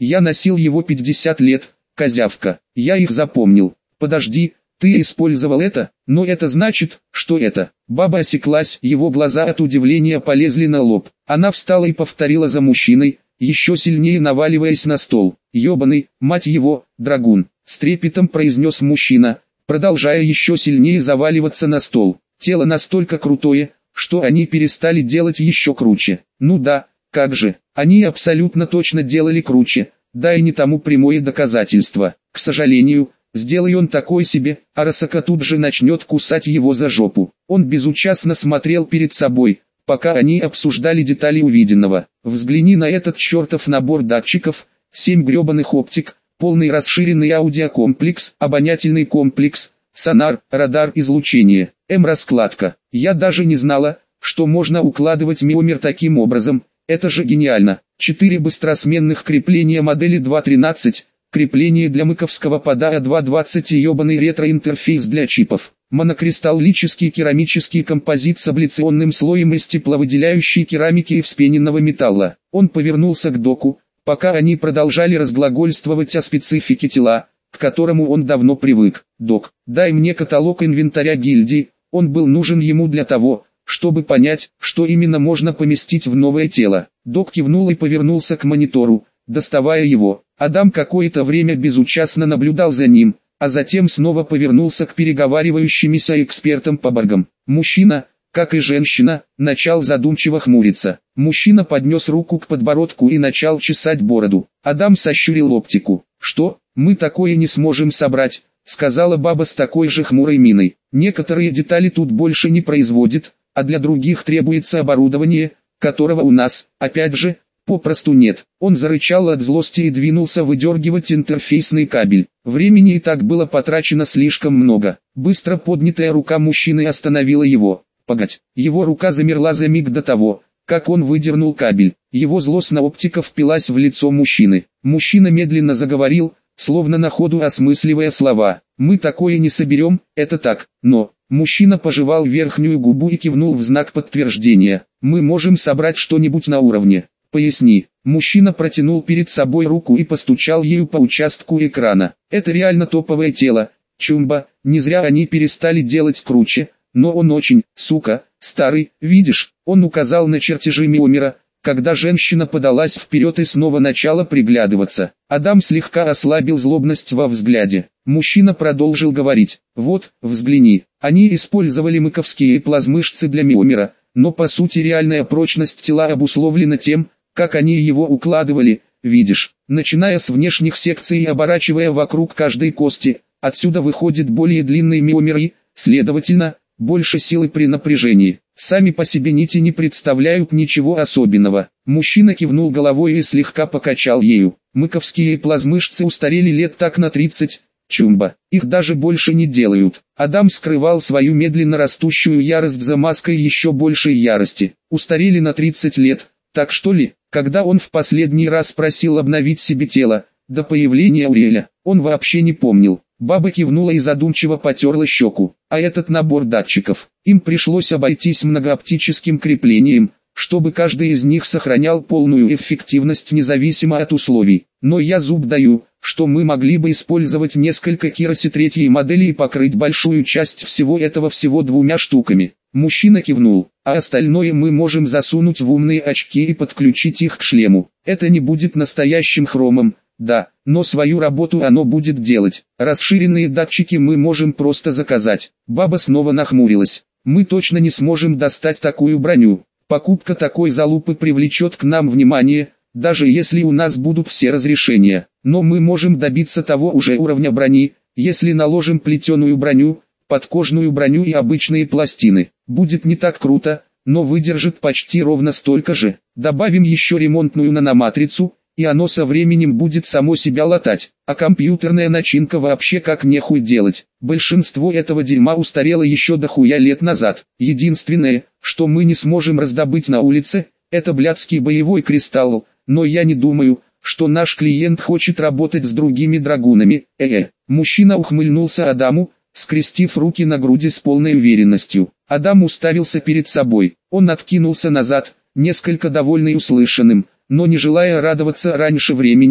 Я носил его 50 лет, козявка. Я их запомнил. Подожди, ты использовал это? Но это значит, что это? Баба осеклась, его глаза от удивления полезли на лоб. Она встала и повторила за мужчиной, еще сильнее наваливаясь на стол. «Ебаный, мать его, драгун!» — с трепетом произнес мужчина, продолжая еще сильнее заваливаться на стол. Тело настолько крутое, что они перестали делать еще круче. Ну да, как же, они абсолютно точно делали круче, да и не тому прямое доказательство. К сожалению, сделай он такой себе, Арасака тут же начнет кусать его за жопу. Он безучастно смотрел перед собой, пока они обсуждали детали увиденного. Взгляни на этот чертов набор датчиков, 7 гребаных оптик, полный расширенный аудиокомплекс, обонятельный комплекс, сонар, радар излучения, раскладка. Я даже не знала, что можно укладывать миомер таким образом, это же гениально. 4 быстросменных крепления модели 2.13, крепление для мыковского пода 2.20 и ебаный ретроинтерфейс для чипов. Монокристаллический керамический композит с абляционным слоем из тепловыделяющей керамики и вспененного металла. Он повернулся к доку, пока они продолжали разглагольствовать о специфике тела, к которому он давно привык. «Док, дай мне каталог инвентаря гильдии». Он был нужен ему для того, чтобы понять, что именно можно поместить в новое тело. Док кивнул и повернулся к монитору, доставая его. Адам какое-то время безучастно наблюдал за ним, а затем снова повернулся к переговаривающимся экспертам по боргам. Мужчина, как и женщина, начал задумчиво хмуриться. Мужчина поднес руку к подбородку и начал чесать бороду. Адам сощурил оптику. «Что, мы такое не сможем собрать?» — сказала баба с такой же хмурой миной. «Некоторые детали тут больше не производят, а для других требуется оборудование, которого у нас, опять же, попросту нет». Он зарычал от злости и двинулся выдергивать интерфейсный кабель. Времени и так было потрачено слишком много. Быстро поднятая рука мужчины остановила его. «Погодь». Его рука замерла за миг до того, как он выдернул кабель. Его злостная оптика впилась в лицо мужчины. Мужчина медленно заговорил, словно на ходу осмысливая слова. «Мы такое не соберем, это так, но...» Мужчина пожевал верхнюю губу и кивнул в знак подтверждения. «Мы можем собрать что-нибудь на уровне. Поясни». Мужчина протянул перед собой руку и постучал ею по участку экрана. «Это реально топовое тело, Чумба, не зря они перестали делать круче, но он очень, сука, старый, видишь?» Он указал на чертежи миомера, когда женщина подалась вперед и снова начала приглядываться. Адам слегка ослабил злобность во взгляде. Мужчина продолжил говорить. «Вот, взгляни, они использовали мыковские плазмышцы для миомера, но по сути реальная прочность тела обусловлена тем, как они его укладывали, видишь, начиная с внешних секций и оборачивая вокруг каждой кости, отсюда выходит более длинный миомер и, следовательно, больше силы при напряжении. Сами по себе нити не представляют ничего особенного». Мужчина кивнул головой и слегка покачал ею. «Мыковские плазмышцы устарели лет так на 30, Чумба, их даже больше не делают». Адам скрывал свою медленно растущую ярость за маской еще большей ярости. «Устарели на 30 лет, так что ли?» Когда он в последний раз просил обновить себе тело, до появления Уриэля, он вообще не помнил. Баба кивнула и задумчиво потерла щеку. «А этот набор датчиков, им пришлось обойтись многооптическим креплением, чтобы каждый из них сохранял полную эффективность независимо от условий. Но я зуб даю, что мы могли бы использовать несколько Кироси третьей модели и покрыть большую часть всего этого всего 2 штуками». Мужчина кивнул. «А остальное мы можем засунуть в умные очки и подключить их к шлему. Это не будет настоящим хромом, да, но свою работу оно будет делать. Расширенные датчики мы можем просто заказать». Баба снова нахмурилась. «Мы точно не сможем достать такую броню. Покупка такой залупы привлечет к нам внимание, даже если у нас будут все разрешения. Но мы можем добиться того уже уровня брони, если наложим плетеную броню, подкожную броню и обычные пластины. Будет не так круто, но выдержит почти ровно столько же. Добавим еще ремонтную наноматрицу, и оно со временем будет само себя латать. А компьютерная начинка вообще как нехуй делать. Большинство этого дерьма устарело еще дохуя лет назад. Единственное, что мы не сможем раздобыть на улице, это блядский боевой кристалл, но я не думаю, что наш клиент хочет работать с другими драгунами. Мужчина ухмыльнулся Адаму, скрестив руки на груди с полной уверенностью. Адам уставился перед собой. Он откинулся назад, несколько довольный услышанным, но не желая радоваться раньше времени,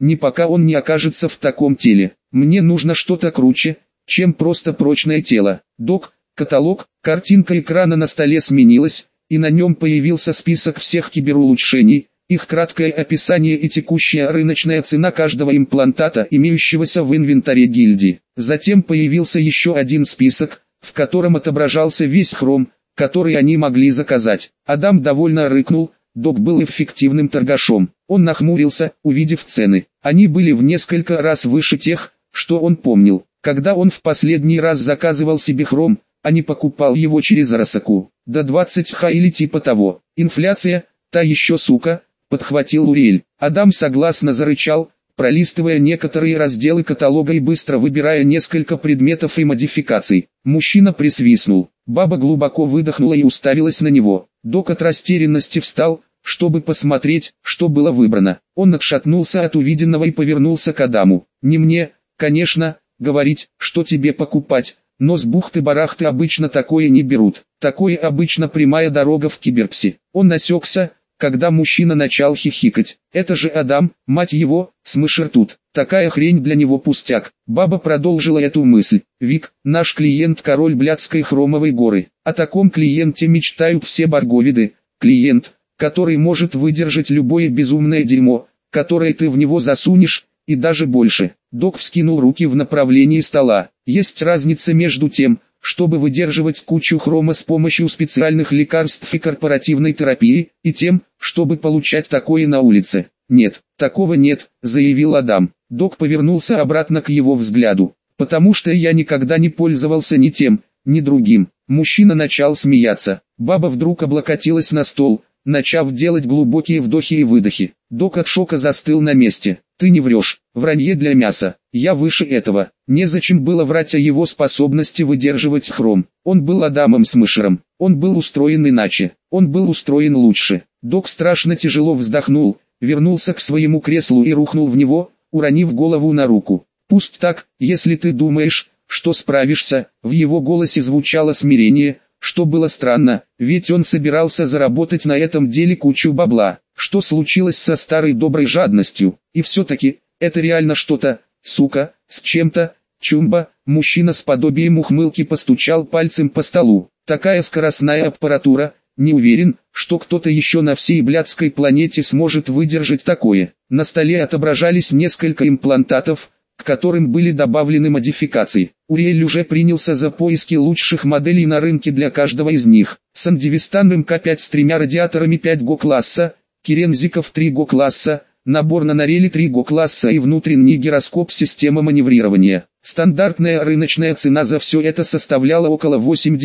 не пока он не окажется в таком теле. Мне нужно что-то круче, чем просто прочное тело. Док, каталог, картинка экрана на столе сменилась, и на нем появился список всех киберулучшений, их краткое описание и текущая рыночная цена каждого имплантата, имеющегося в инвентаре гильдии. Затем появился еще один список, в котором отображался весь хром, который они могли заказать. Адам довольно рыкнул. Док был эффективным торгашом. Он нахмурился, увидев цены. Они были в несколько раз выше тех, что он помнил. Когда он в последний раз заказывал себе хром, а не покупал его через Росаку. До 20 х или типа того. Инфляция, та еще сука, подхватил Уриэль. Адам согласно зарычал, пролистывая некоторые разделы каталога и быстро выбирая несколько предметов и модификаций. Мужчина присвистнул. Баба глубоко выдохнула и уставилась на него. Док от растерянности встал, чтобы посмотреть, что было выбрано. Он отшатнулся от увиденного и повернулся к Адаму. «Не мне, конечно, говорить, что тебе покупать, но с бухты-барахты обычно такое не берут. Такое обычно прямая дорога в Киберпси». Он насекся, когда мужчина начал хихикать. «Это же Адам, мать его, смышер тут. Такая хрень для него пустяк». Баба продолжила эту мысль. «Вик, наш клиент король блядской хромовой горы. О таком клиенте мечтают все барговиды. Клиент, который может выдержать любое безумное дерьмо, которое ты в него засунешь, и даже больше». Док вскинул руки в направлении стола. «Есть разница между тем, чтобы выдерживать кучу хрома с помощью специальных лекарств и корпоративной терапии, и тем, чтобы получать такое на улице». «Нет, такого нет», — заявил Адам. Док повернулся обратно к его взгляду. «Потому что я никогда не пользовался ни тем, ни другим». Мужчина начал смеяться. Баба вдруг облокотилась на стол, начав делать глубокие вдохи и выдохи. Док от шока застыл на месте. «Ты не врешь, вранье для мяса, я выше этого». Незачем было врать о его способности выдерживать хром. Он был Адамом Смышером, он был устроен иначе, он был устроен лучше. Док страшно тяжело вздохнул, вернулся к своему креслу и рухнул в него, уронив голову на руку. «Пусть так, если ты думаешь, что справишься». В его голосе звучало смирение, что было странно, ведь он собирался заработать на этом деле кучу бабла. Что случилось со старой доброй жадностью? И все-таки, это реально что-то, сука, с чем-то. Чумба, мужчина с подобием ухмылки постучал пальцем по столу. Такая скоростная аппаратура, не уверен, что кто-то еще на всей блядской планете сможет выдержать такое. На столе отображались несколько имплантатов, к которым были добавлены модификации. Уриэль уже принялся за поиски лучших моделей на рынке для каждого из них. Сандивистан МК-5 с 3 радиаторами 5 ГО-класса, Керензиков 3 ГО-класса, набор на Норели 3 ГО-класса и внутренний гироскоп система маневрирования. Стандартная рыночная цена за все это составляла около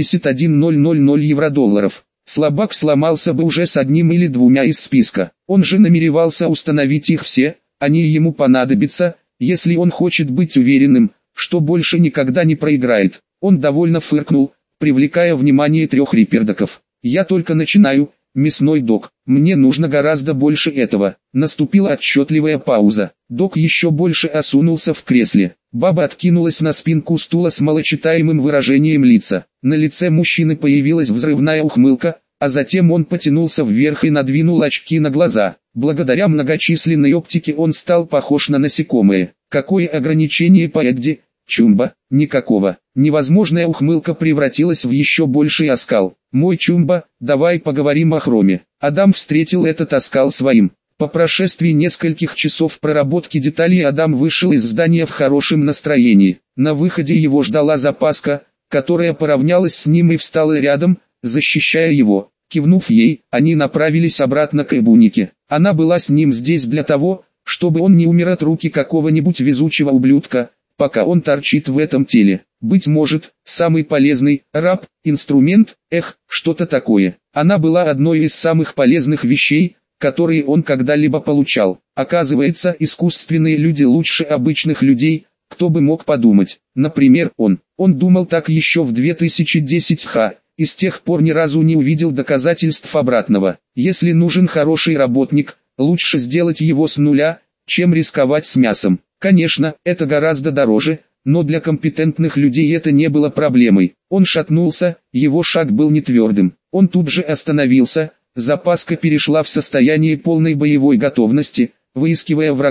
81 000 евро-долларов. Слабак сломался бы уже с одним или двумя из списка. Он же намеревался установить их все, они ему понадобятся, если он хочет быть уверенным, что больше никогда не проиграет. Он довольно фыркнул, привлекая внимание 3 рипердоков. «Я только начинаю, мясной док, мне нужно гораздо больше этого». Наступила отчетливая пауза. Док еще больше осунулся в кресле. Баба откинулась на спинку стула с малочитаемым выражением лица. На лице мужчины появилась взрывная ухмылка, а затем он потянулся вверх и надвинул очки на глаза. Благодаря многочисленной оптике он стал похож на насекомое. Какое ограничение по Эдди? Чумба? Никакого. Невозможная ухмылка превратилась в еще больший оскал. «Мой Чумба, давай поговорим о хроме». Адам встретил этот оскал своим. По прошествии нескольких часов проработки деталей Адам вышел из здания в хорошем настроении. На выходе его ждала запаска, которая поравнялась с ним и встала рядом, защищая его. Кивнув ей, они направились обратно к Эбунике. Она была с ним здесь для того, чтобы он не умер от руки какого-нибудь везучего ублюдка, пока он торчит в этом теле. Быть может, самый полезный раб, инструмент, что-то такое. Она была одной из самых полезных вещей, которые он когда-либо получал. Оказывается, искусственные люди лучше обычных людей, кто бы мог подумать. Например, он думал так еще в 2010 и с тех пор ни разу не увидел доказательств обратного. Если нужен хороший работник, лучше сделать его с нуля, чем рисковать с мясом. Конечно, это гораздо дороже, но для компетентных людей это не было проблемой. Он шатнулся, его шаг был не твердым. Он тут же остановился, запаска перешла в состояние полной боевой готовности, выискивая врагов.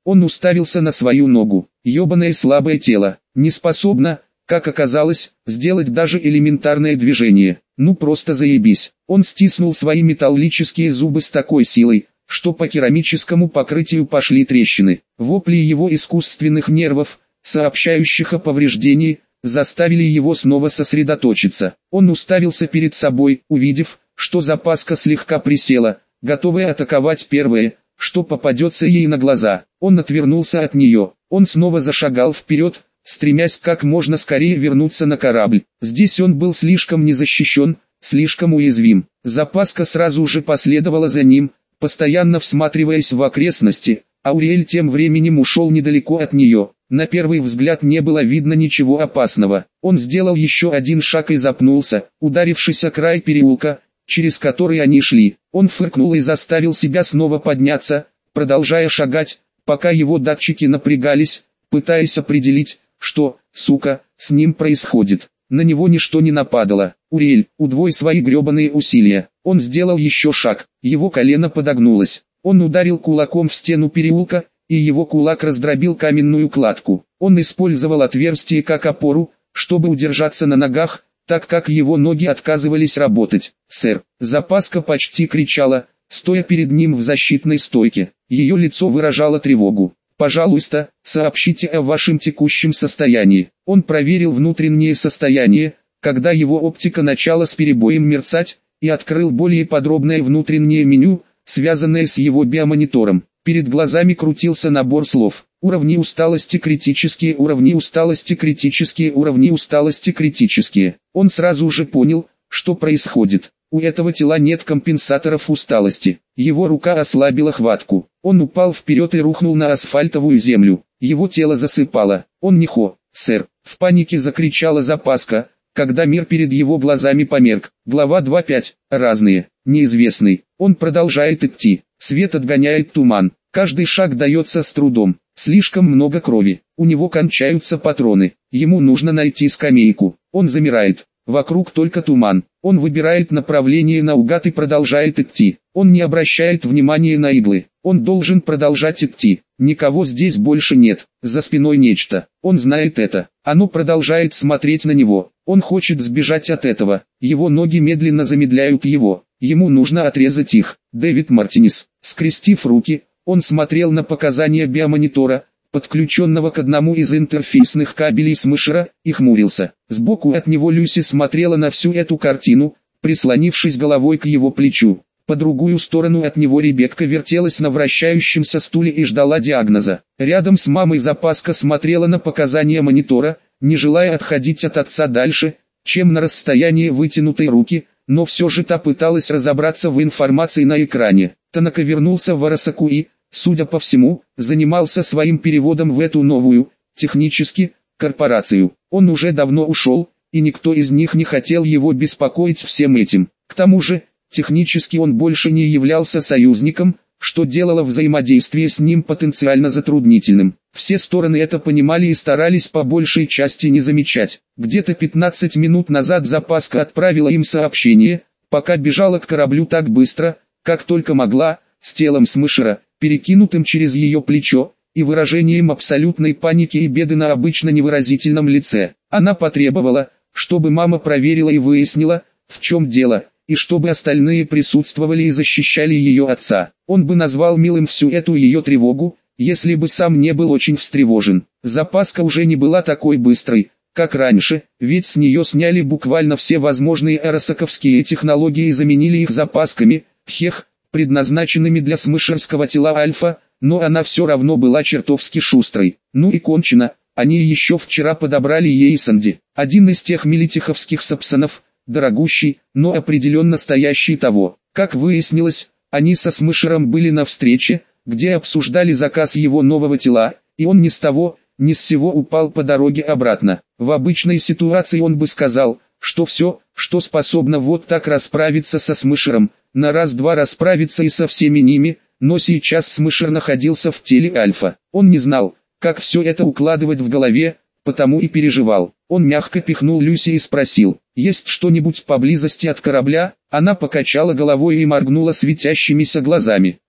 Он уставился на свою ногу. Ёбаное слабое тело, не способно, как оказалось, сделать даже элементарное движение. Ну просто заебись. Он стиснул свои металлические зубы с такой силой, что по керамическому покрытию пошли трещины. Вопли его искусственных нервов, сообщающих о повреждении, заставили его снова сосредоточиться. Он уставился перед собой, увидев, что запаска слегка присела, готовая атаковать первое, что попадется ей на глаза. Он отвернулся от нее. Он снова зашагал вперед, стремясь как можно скорее вернуться на корабль. Здесь он был слишком незащищен, слишком уязвим. Запаска сразу же последовала за ним, постоянно всматриваясь в окрестности, а Уриэль тем временем ушел недалеко от нее. На первый взгляд не было видно ничего опасного. Он сделал еще один шаг и запнулся, ударившись о край переулка, через который они шли. Он фыркнул и заставил себя снова подняться, продолжая шагать, пока его датчики напрягались, пытаясь определить, что, сука, с ним происходит. На него ничто не нападало. Уриэль, удвой свои гребаные усилия. Он сделал еще шаг, его колено подогнулось. Он ударил кулаком в стену переулка, и его кулак раздробил каменную кладку. Он использовал отверстие как опору, чтобы удержаться на ногах, так как его ноги отказывались работать. «Сэр!» Запаска почти кричала, стоя перед ним в защитной стойке. Ее лицо выражало тревогу. «Пожалуйста, сообщите о вашем текущем состоянии». Он проверил внутреннее состояние, когда его оптика начала с перебоем мерцать, и открыл более подробное внутреннее меню, связанное с его биомонитором. Перед глазами крутился набор слов. Уровни усталости критические, уровни усталости критические, уровни усталости критические. Он сразу же понял, что происходит. У этого тела нет компенсаторов усталости. Его рука ослабила хватку. Он упал вперед и рухнул на асфальтовую землю. Его тело засыпало. Он нихо, сэр. В панике закричала Запаска, когда мир перед его глазами померк. Глава 2.5. Разные. Неизвестный. Он продолжает идти. Свет отгоняет туман. Каждый шаг дается с трудом. Слишком много крови. У него кончаются патроны. Ему нужно найти скамейку. Он замирает. Вокруг только туман. Он выбирает направление наугад и продолжает идти. Он не обращает внимания на иглы. Он должен продолжать идти. Никого здесь больше нет. За спиной нечто. Он знает это. Оно продолжает смотреть на него. Он хочет сбежать от этого. Его ноги медленно замедляют его. Ему нужно отрезать их. Дэвид Мартинес, скрестив руки, он смотрел на показания биомонитора, подключенного к одному из интерфейсных кабелей Смешера, и хмурился. Сбоку от него Люси смотрела на всю эту картину, прислонившись головой к его плечу. По другую сторону от него Ребекка вертелась на вращающемся стуле и ждала диагноза. Рядом с мамой Запаска смотрела на показания монитора, не желая отходить от отца дальше, чем на расстояние вытянутой руки, но все же та пыталась разобраться в информации на экране. Танака вернулся в Арасаку и, судя по всему, занимался своим переводом в эту новую, технически, корпорацию. Он уже давно ушел, и никто из них не хотел его беспокоить всем этим. К тому же, технически он больше не являлся союзником, что делало взаимодействие с ним потенциально затруднительным. Все стороны это понимали и старались по большей части не замечать. Где-то 15 минут назад Запаска отправила им сообщение, пока бежала к кораблю так быстро, как только могла, с телом Смешера, перекинутым через ее плечо, и выражением абсолютной паники и беды на обычно невыразительном лице. Она потребовала, чтобы мама проверила и выяснила, в чем дело, и чтобы остальные присутствовали и защищали ее отца. Он бы назвал милым всю эту ее тревогу, если бы сам не был очень встревожен. Запаска уже не была такой быстрой, как раньше, ведь с нее сняли буквально все возможные арасаковские технологии и заменили их запасками, предназначенными для смешерского тела Альфа, но она все равно была чертовски шустрой. Ну и кончено, они еще вчера подобрали ей Санди, один из тех милитиховских сапсанов, дорогущий, но определенно стоящий того. Как выяснилось, они со Смешером были на встрече, где обсуждали заказ его нового тела, и он ни с того, ни с сего упал по дороге обратно. В обычной ситуации он бы сказал, что все, что способно вот так расправиться со Смешером, на раз-два расправиться и со всеми ними, но сейчас Смешер находился в теле Альфа. Он не знал, как все это укладывать в голове, потому и переживал. Он мягко пихнул Люси и спросил, есть что-нибудь поблизости от корабля? Она покачала головой и моргнула светящимися глазами.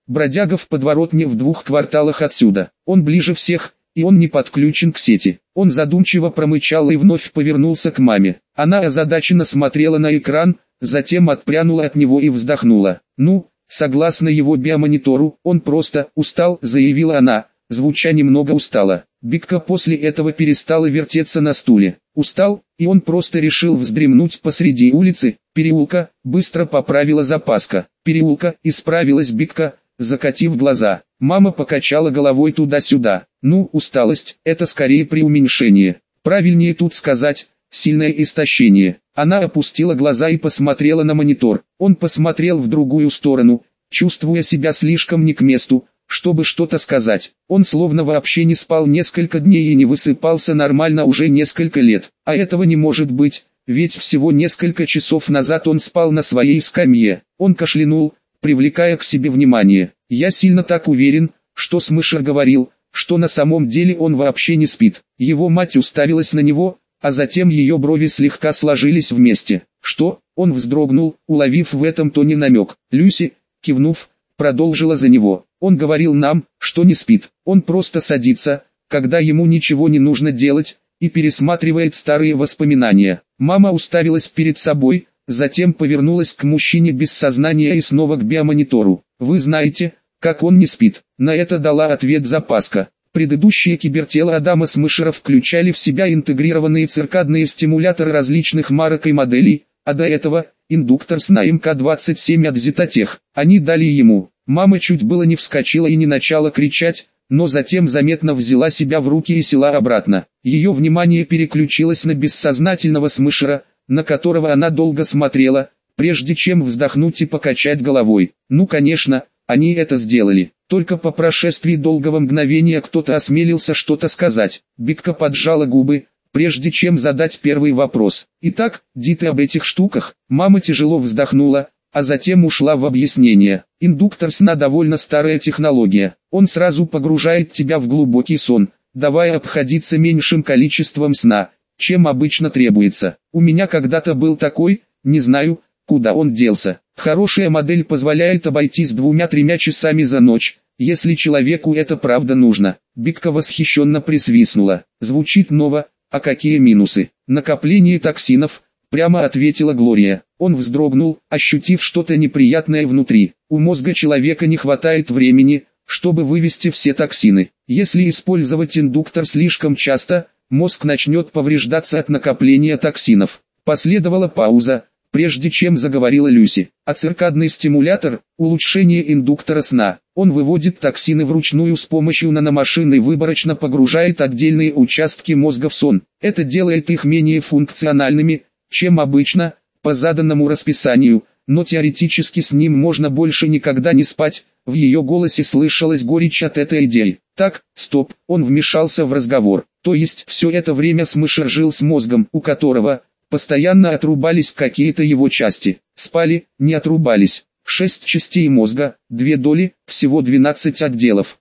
Бродяга в подворотне в 2 кварталах отсюда. Он ближе всех, и он не подключен к сети. Он задумчиво промычал и вновь повернулся к маме. Она озадаченно смотрела на экран, затем отпрянула от него и вздохнула. «Ну, согласно его биомонитору, он просто устал», — заявила она, звуча немного устало. Бикка после этого перестала вертеться на стуле. Устал, и он просто решил вздремнуть посреди улицы, переулка, быстро поправила запаска. Переулка, исправилась Бикка, закатив глаза. Мама покачала головой туда-сюда. Ну, усталость, это скорее преуменьшение. Правильнее тут сказать, сильное истощение. Она опустила глаза и посмотрела на монитор. Он посмотрел в другую сторону, чувствуя себя слишком не к месту, чтобы что-то сказать. Он словно вообще не спал несколько дней и не высыпался нормально уже несколько лет. А этого не может быть, ведь всего несколько часов назад он спал на своей скамье. Он кашлянул, привлекая к себе внимание. «Я сильно так уверен, что Смышер говорил, что на самом деле он вообще не спит». Его мать уставилась на него, а затем ее брови слегка сложились вместе. «Что?» Он вздрогнул, уловив в этом тоне намек. Люси, кивнув, продолжила за него. «Он говорил нам, что не спит. Он просто садится, когда ему ничего не нужно делать, и пересматривает старые воспоминания». Мама уставилась перед собой, затем повернулась к мужчине без сознания и снова к биомонитору. «Вы знаете, как он не спит?» На это дала ответ запаска. Предыдущие кибертела Адама Смышера включали в себя интегрированные циркадные стимуляторы различных марок и моделей, а до этого – индуктор сна МК-27 от Зитотех. Они дали ему. Мама чуть было не вскочила и не начала кричать, но затем заметно взяла себя в руки и села обратно. Ее внимание переключилось на бессознательного Смышера, на которого она долго смотрела, прежде чем вздохнуть и покачать головой. Ну конечно, они это сделали. Только по прошествии долгого мгновения кто-то осмелился что-то сказать. Бикка поджала губы, прежде чем задать первый вопрос. «Итак, Диты об этих штуках?» Мама тяжело вздохнула, а затем ушла в объяснение. Индуктор сна довольно старая технология. Он сразу погружает тебя в глубокий сон, давая обходиться меньшим количеством сна, чем обычно требуется. У меня когда-то был такой, не знаю, куда он делся. Хорошая модель позволяет обойтись 2-3 часами за ночь, если человеку это правда нужно. Бикка восхищенно присвистнула. Звучит ново, а какие минусы? Накопление токсинов, прямо ответила Глория. Он вздрогнул, ощутив что-то неприятное внутри. У мозга человека не хватает времени, чтобы вывести все токсины. Если использовать индуктор слишком часто, мозг начнет повреждаться от накопления токсинов. Последовала пауза, прежде чем заговорила Люси. А циркадный стимулятор – улучшение индуктора сна. Он выводит токсины вручную с помощью наномашин и выборочно погружает отдельные участки мозга в сон. Это делает их менее функциональными, чем обычно, по заданному расписанию, но теоретически с ним можно больше никогда не спать. В ее голосе слышалась горечь от этой идеи. Так, стоп, он вмешался в разговор. То есть все это время Смышер жил с мозгом, у которого постоянно отрубались какие-то его части. Спали, не отрубались. 6 частей мозга, 2 доли, всего 12 отделов.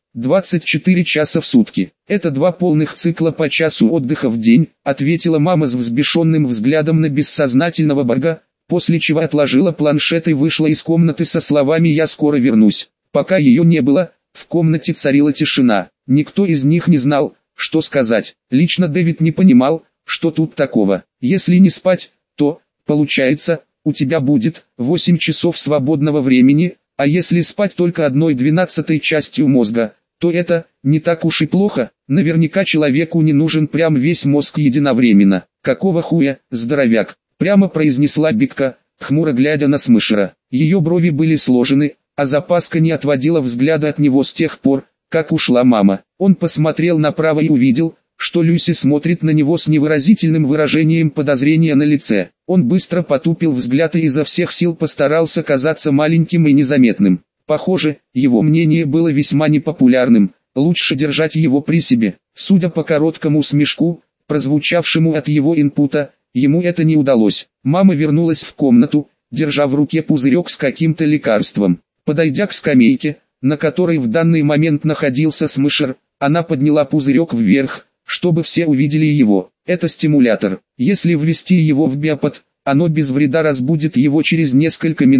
24 часа в сутки. Это 2 полных цикла по часу отдыха в день, ответила мама с взбешенным взглядом на бессознательного Барга, после чего отложила планшет и вышла из комнаты со словами «Я скоро вернусь». Пока ее не было, в комнате царила тишина. Никто из них не знал, что сказать. Лично Дэвид не понимал, что тут такого. Если не спать, то, получается, у тебя будет 8 часов свободного времени, а если спать только 1/12 частью мозга, то это не так уж и плохо. Наверняка человеку не нужен прям весь мозг единовременно. Какого хуя, здоровяк? Прямо произнесла Бикка, хмуро глядя на Смышера. Ее брови были сложены, а запаска не отводила взгляда от него с тех пор, как ушла мама. Он посмотрел направо и увидел, что Люси смотрит на него с невыразительным выражением подозрения на лице. Он быстро потупил взгляд и изо всех сил постарался казаться маленьким и незаметным. Похоже, его мнение было весьма непопулярным, лучше держать его при себе. Судя по короткому смешку, прозвучавшему от его инпута, ему это не удалось. Мама вернулась в комнату, держа в руке пузырек с каким-то лекарством. Подойдя к скамейке, на которой в данный момент находился Смышер, она подняла пузырек вверх, чтобы все увидели его. Это стимулятор. Если ввести его в биопод, оно без вреда разбудит его через несколько минут,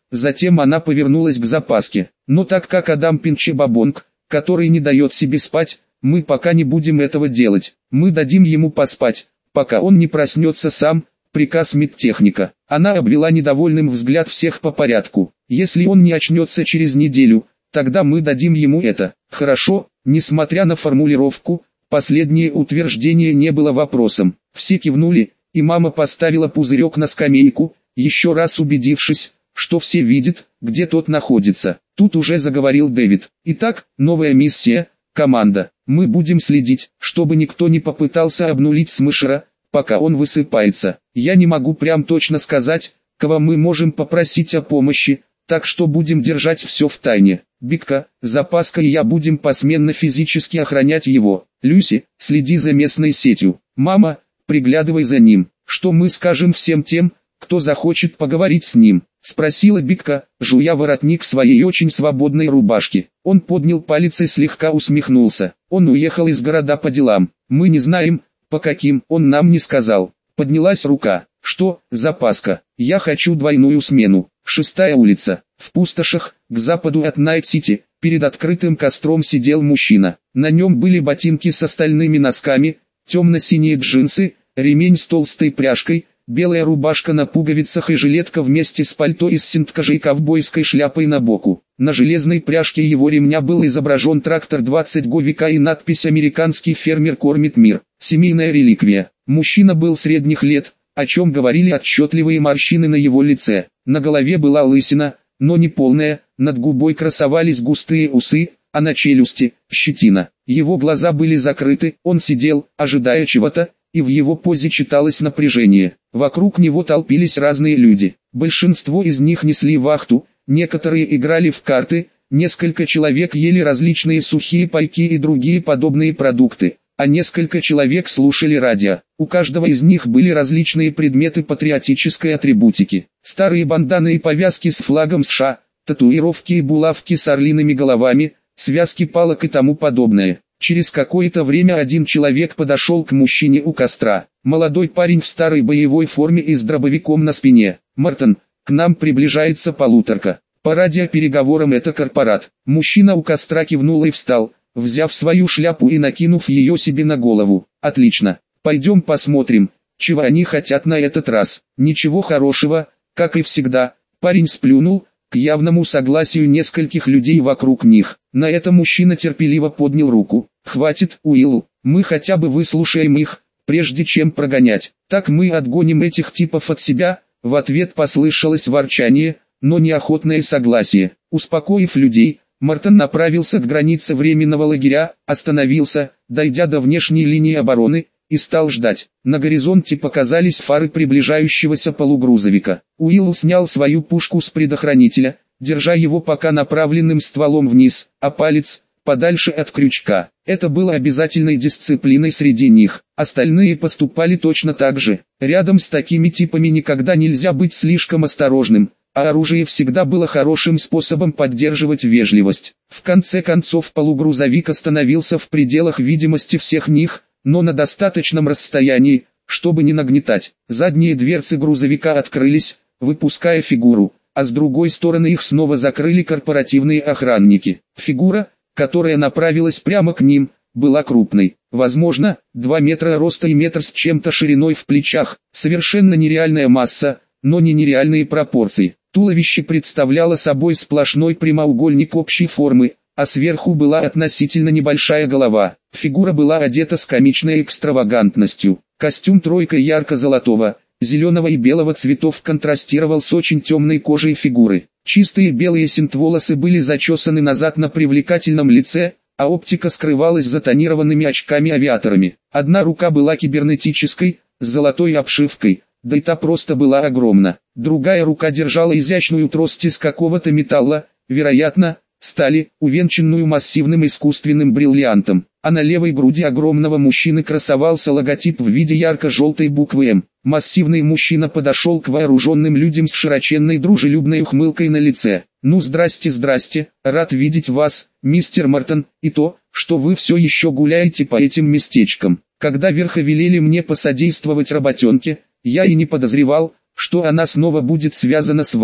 затем она повернулась к запаске. Но так как Адам Пинчебабонг, который не дает себе спать, мы пока не будем этого делать. Мы дадим ему поспать, пока он не проснется сам, приказ медтехника. Она обвела недовольным взгляд всех по порядку. Если он не очнется через неделю, тогда мы дадим ему это. Хорошо, несмотря на формулировку, последнее утверждение не было вопросом. Все кивнули, и мама поставила пузырек на скамейку, еще раз убедившись, что все видят, где тот находится. Тут уже заговорил Дэвид. Итак, новая миссия, команда. Мы будем следить, чтобы никто не попытался обнулить Смешера, пока он высыпается. Я не могу прям точно сказать, кого мы можем попросить о помощи, так что будем держать все в тайне. Бигка, Запаска и я будем посменно физически охранять его. Люси, следи за местной сетью. Мама, приглядывай за ним. Что мы скажем всем тем, кто захочет поговорить с ним? Спросила Бигка, жуя воротник своей очень свободной рубашки. Он поднял палец и слегка усмехнулся. Он уехал из города по делам. Мы не знаем, по каким, он нам не сказал. Поднялась рука. Что, Запаска? Я хочу двойную смену. 6-я улица. В пустошах, к западу от Найт-Сити, перед открытым костром сидел мужчина. На нем были ботинки с стальными носками, темно-синие джинсы, ремень с толстой пряжкой, белая рубашка на пуговицах и жилетка вместе с пальто из синткожи и ковбойской шляпой на боку. На железной пряжке его ремня был изображен трактор 20 века и надпись «Американский фермер кормит мир». Семейная реликвия. Мужчина был средних лет, о чем говорили отчетливые морщины на его лице. На голове была лысина, но не полная, над губой красовались густые усы, а на челюсти – щетина. Его глаза были закрыты, он сидел, ожидая чего-то, и в его позе читалось напряжение. Вокруг него толпились разные люди. Большинство из них несли вахту, некоторые играли в карты, несколько человек ели различные сухие пайки и другие подобные продукты, а несколько человек слушали радио. У каждого из них были различные предметы патриотической атрибутики. Старые банданы и повязки с флагом США, татуировки и булавки с орлиными головами, связки палок и тому подобное. Через какое-то время один человек подошел к мужчине у костра. Молодой парень в старой боевой форме и с дробовиком на спине. «Мартин, к нам приближается полуторка. По радиопереговорам это корпорат». Мужчина у костра кивнул и встал, взяв свою шляпу и накинув ее себе на голову. «Отлично. Пойдем посмотрим, чего они хотят на этот раз». Ничего хорошего, как и всегда. Парень сплюнул, к явному согласию нескольких людей вокруг них. На это мужчина терпеливо поднял руку. «Хватит, Уилл, мы хотя бы выслушаем их, прежде чем прогонять. Так мы отгоним этих типов от себя». В ответ послышалось ворчание, но неохотное согласие. Успокоив людей, Мартин направился к границе временного лагеря, остановился, дойдя до внешней линии обороны, и стал ждать. На горизонте показались фары приближающегося полугрузовика. Уилл снял свою пушку с предохранителя, держа его пока направленным стволом вниз, а палец подальше от крючка. Это было обязательной дисциплиной среди них. Остальные поступали точно так же. Рядом с такими типами никогда нельзя быть слишком осторожным, а оружие всегда было хорошим способом поддерживать вежливость. В конце концов полугрузовик остановился в пределах видимости всех них, но на достаточном расстоянии, чтобы не нагнетать. Задние дверцы грузовика открылись, выпуская фигуру, а с другой стороны их снова закрыли корпоративные охранники. Фигура, которая направилась прямо к ним, была крупной. Возможно, 2 метра роста и метр с чем-то шириной в плечах. Совершенно нереальная масса, но не нереальные пропорции. Туловище представляло собой сплошной прямоугольник общей формы, а сверху была относительно небольшая голова. Фигура была одета с комичной экстравагантностью. Костюм тройка ярко-золотого, зеленого и белого цветов контрастировал с очень темной кожей фигуры. Чистые белые синтволосы были зачесаны назад на привлекательном лице, а оптика скрывалась за тонированными очками-авиаторами. Одна рука была кибернетической, с золотой обшивкой, да и та просто была огромна. Другая рука держала изящную трость из какого-то металла, вероятно, стали, увенчанную массивным искусственным бриллиантом, а на левой груди огромного мужчины красовался логотип в виде ярко-желтой буквы «М». Массивный мужчина подошел к вооруженным людям с широченной дружелюбной ухмылкой на лице. «Ну здрасте, рад видеть вас, мистер Мартин, и то, что вы все еще гуляете по этим местечкам. Когда верхи велели мне посодействовать работенке, я и не подозревал, что она снова будет связана с вами.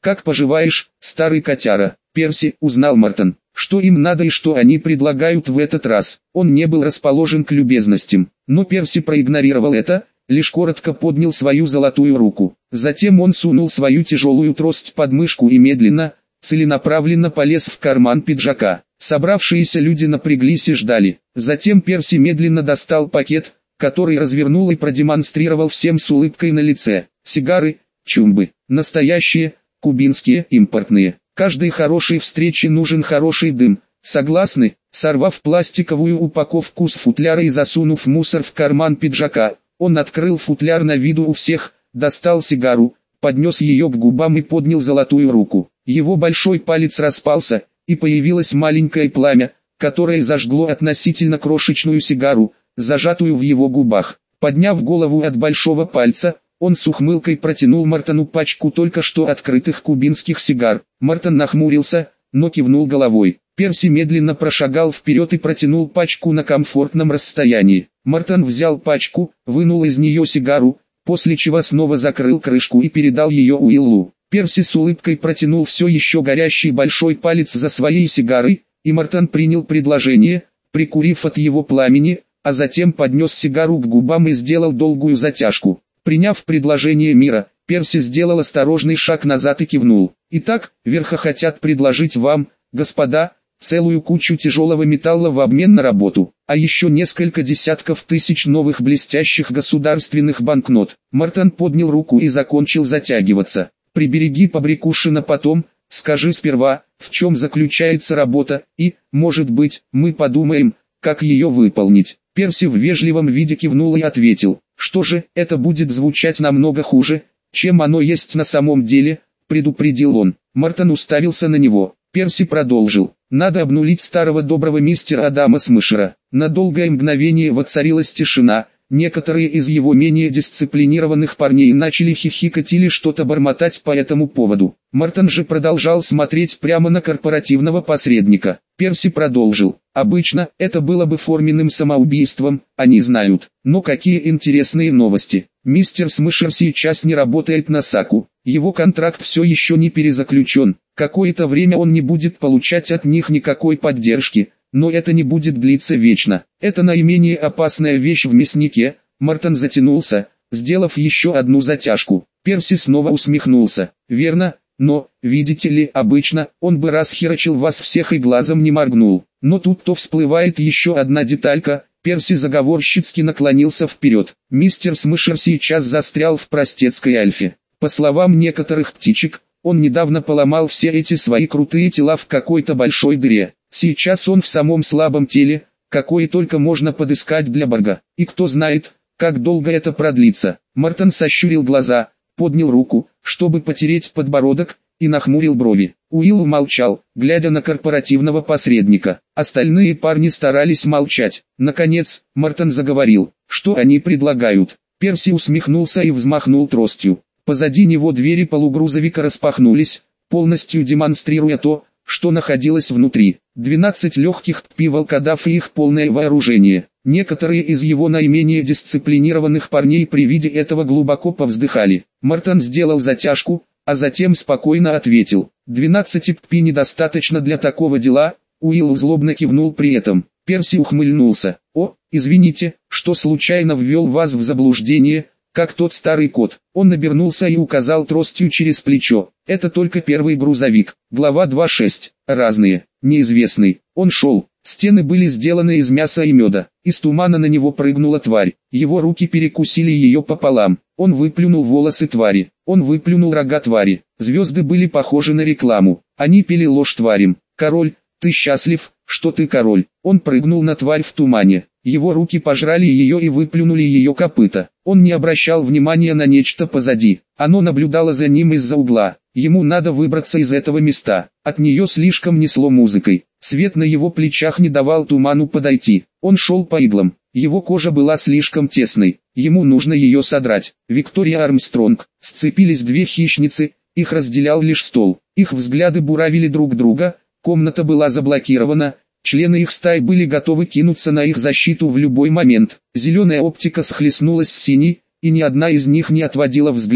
«Как поживаешь, старый котяра?» «Перси», — узнал Мартин. Что им надо и что они предлагают в этот раз? Он не был расположен к любезностям, но Перси проигнорировал это, лишь коротко поднял свою золотую руку. Затем он сунул свою тяжелую трость под мышку и медленно, целенаправленно полез в карман пиджака. Собравшиеся люди напряглись и ждали. Затем Перси медленно достал пакет, который развернул и продемонстрировал всем с улыбкой на лице. Сигары, чумбы, настоящие, кубинские, импортные. Каждой хорошей встрече нужен хороший дым. Согласны? Сорвав пластиковую упаковку с футляра и засунув мусор в карман пиджака, он открыл футляр на виду у всех, достал сигару, поднес ее к губам и поднял золотую руку. Его большой палец распался, и появилось маленькое пламя, которое зажгло относительно крошечную сигару, зажатую в его губах. Подняв голову от большого пальца, он с ухмылкой протянул Мартину пачку только что открытых кубинских сигар. Мартин нахмурился, но кивнул головой. Перси медленно прошагал вперед и протянул пачку на комфортном расстоянии. Мартин взял пачку, вынул из нее сигару, после чего снова закрыл крышку и передал ее Уиллу. Перси с улыбкой протянул все еще горящий большой палец за своей сигарой, и Мартин принял предложение, прикурив от его пламени, а затем поднес сигару к губам и сделал долгую затяжку. Приняв предложение мира, Перси сделал осторожный шаг назад и кивнул. «Итак, верха хотят предложить вам, господа, целую кучу тяжелого металла в обмен на работу, а еще несколько десятков тысяч новых блестящих государственных банкнот». Мартин поднял руку и закончил затягиваться. «Прибереги побрякуши на потом, скажи сперва, в чем заключается работа, и, может быть, мы подумаем, как ее выполнить». Перси в вежливом виде кивнул и ответил: «Что же, это будет звучать намного хуже, чем оно есть на самом деле», — предупредил он. Мартин уставился на него. Перси продолжил: «Надо обнулить старого доброго мистера Адама Смышера». На долгое мгновение воцарилась тишина. Некоторые из его менее дисциплинированных парней начали хихикать или что-то бормотать по этому поводу. Мартин же продолжал смотреть прямо на корпоративного посредника. Перси продолжил: «Обычно это было бы форменным самоубийством, они знают. Но какие интересные новости. Мистер Смышер сейчас не работает на САКу. Его контракт все еще не перезаключен. Какое-то время он не будет получать от них никакой поддержки. Но это не будет длиться вечно. Это наименее опасная вещь в мяснике». Мартин затянулся, сделав еще одну затяжку. Перси снова усмехнулся. «Верно, но, видите ли, обычно, он бы расхерачил вас всех и глазом не моргнул. Но тут-то всплывает еще одна деталька». Перси заговорщицки наклонился вперед. «Мистер Смышер сейчас застрял в простецкой альфе. По словам некоторых птичек, он недавно поломал все эти свои крутые тела в какой-то большой дыре. Сейчас он в самом слабом теле, какое только можно подыскать для Борга. И кто знает, как долго это продлится». Мартин сощурил глаза, поднял руку, чтобы потереть подбородок, и нахмурил брови. Уилл молчал, глядя на корпоративного посредника. Остальные парни старались молчать. Наконец, Мартин заговорил: «Что они предлагают?» Перси усмехнулся и взмахнул тростью. Позади него двери полугрузовика распахнулись, полностью демонстрируя то, что находилось внутри. 12 легких ТП-волкодав и их полное вооружение. Некоторые из его наименее дисциплинированных парней при виде этого глубоко повздыхали. Мартин сделал затяжку, а затем спокойно ответил: 12 ТП недостаточно для такого дела. Уилл злобно кивнул при этом. Перси ухмыльнулся. «О, извините, что случайно ввел вас в заблуждение, как тот старый кот». Он обернулся и указал тростью через плечо. «Это только первый грузовик». Глава 2.6. Разные. Неизвестный. Он шел. Стены были сделаны из мяса и меда. Из тумана на него прыгнула тварь. Его руки перекусили ее пополам. Он выплюнул волосы твари. Он выплюнул рога твари. Звезды были похожи на рекламу. Они пели ложь тварям. «Король, ты счастлив, что ты король». Он прыгнул на тварь в тумане. Его руки пожрали ее и выплюнули ее копыта. Он не обращал внимания на нечто позади. Оно наблюдало за ним из-за угла. Ему надо выбраться из этого места. От нее слишком несло музыкой. Свет на его плечах не давал туману подойти. Он шел по иглам. Его кожа была слишком тесной. Ему нужно ее содрать. Виктория Армстронг. Сцепились две хищницы. Их разделял лишь стол. Их взгляды буравили друг друга. Комната была заблокирована. Члены их стаи были готовы кинуться на их защиту в любой момент. Зеленая оптика схлестнулась с синей, и ни одна из них не отводила взгляда.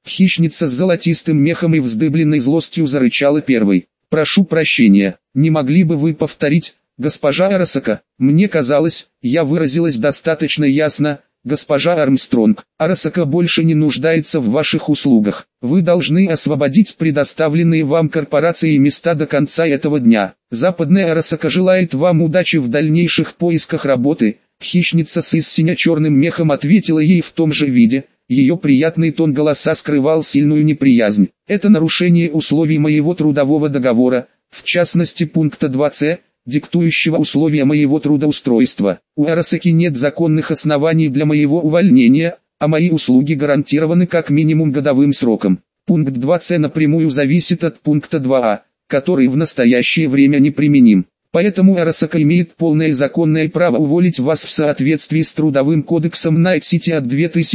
Хищница с золотистым мехом и вздыбленной злостью зарычала первой. «Прошу прощения, не могли бы вы повторить, госпожа Арасака? Мне казалось, я выразилась достаточно ясно, госпожа Армстронг. Арасака больше не нуждается в ваших услугах. Вы должны освободить предоставленные вам корпорацией места до конца этого дня. Западная Арасака желает вам удачи в дальнейших поисках работы». Хищница с сине-черным мехом ответила ей в том же виде. Ее приятный тон голоса скрывал сильную неприязнь. «Это нарушение условий моего трудового договора, в частности пункта 2c, диктующего условия моего трудоустройства. У Арасаки нет законных оснований для моего увольнения, а мои услуги гарантированы как минимум годовым сроком. Пункт 2c напрямую зависит от пункта 2а, который в настоящее время неприменим. Поэтому Арасака имеет полное законное право уволить вас в соответствии с Трудовым кодексом Найт-Сити от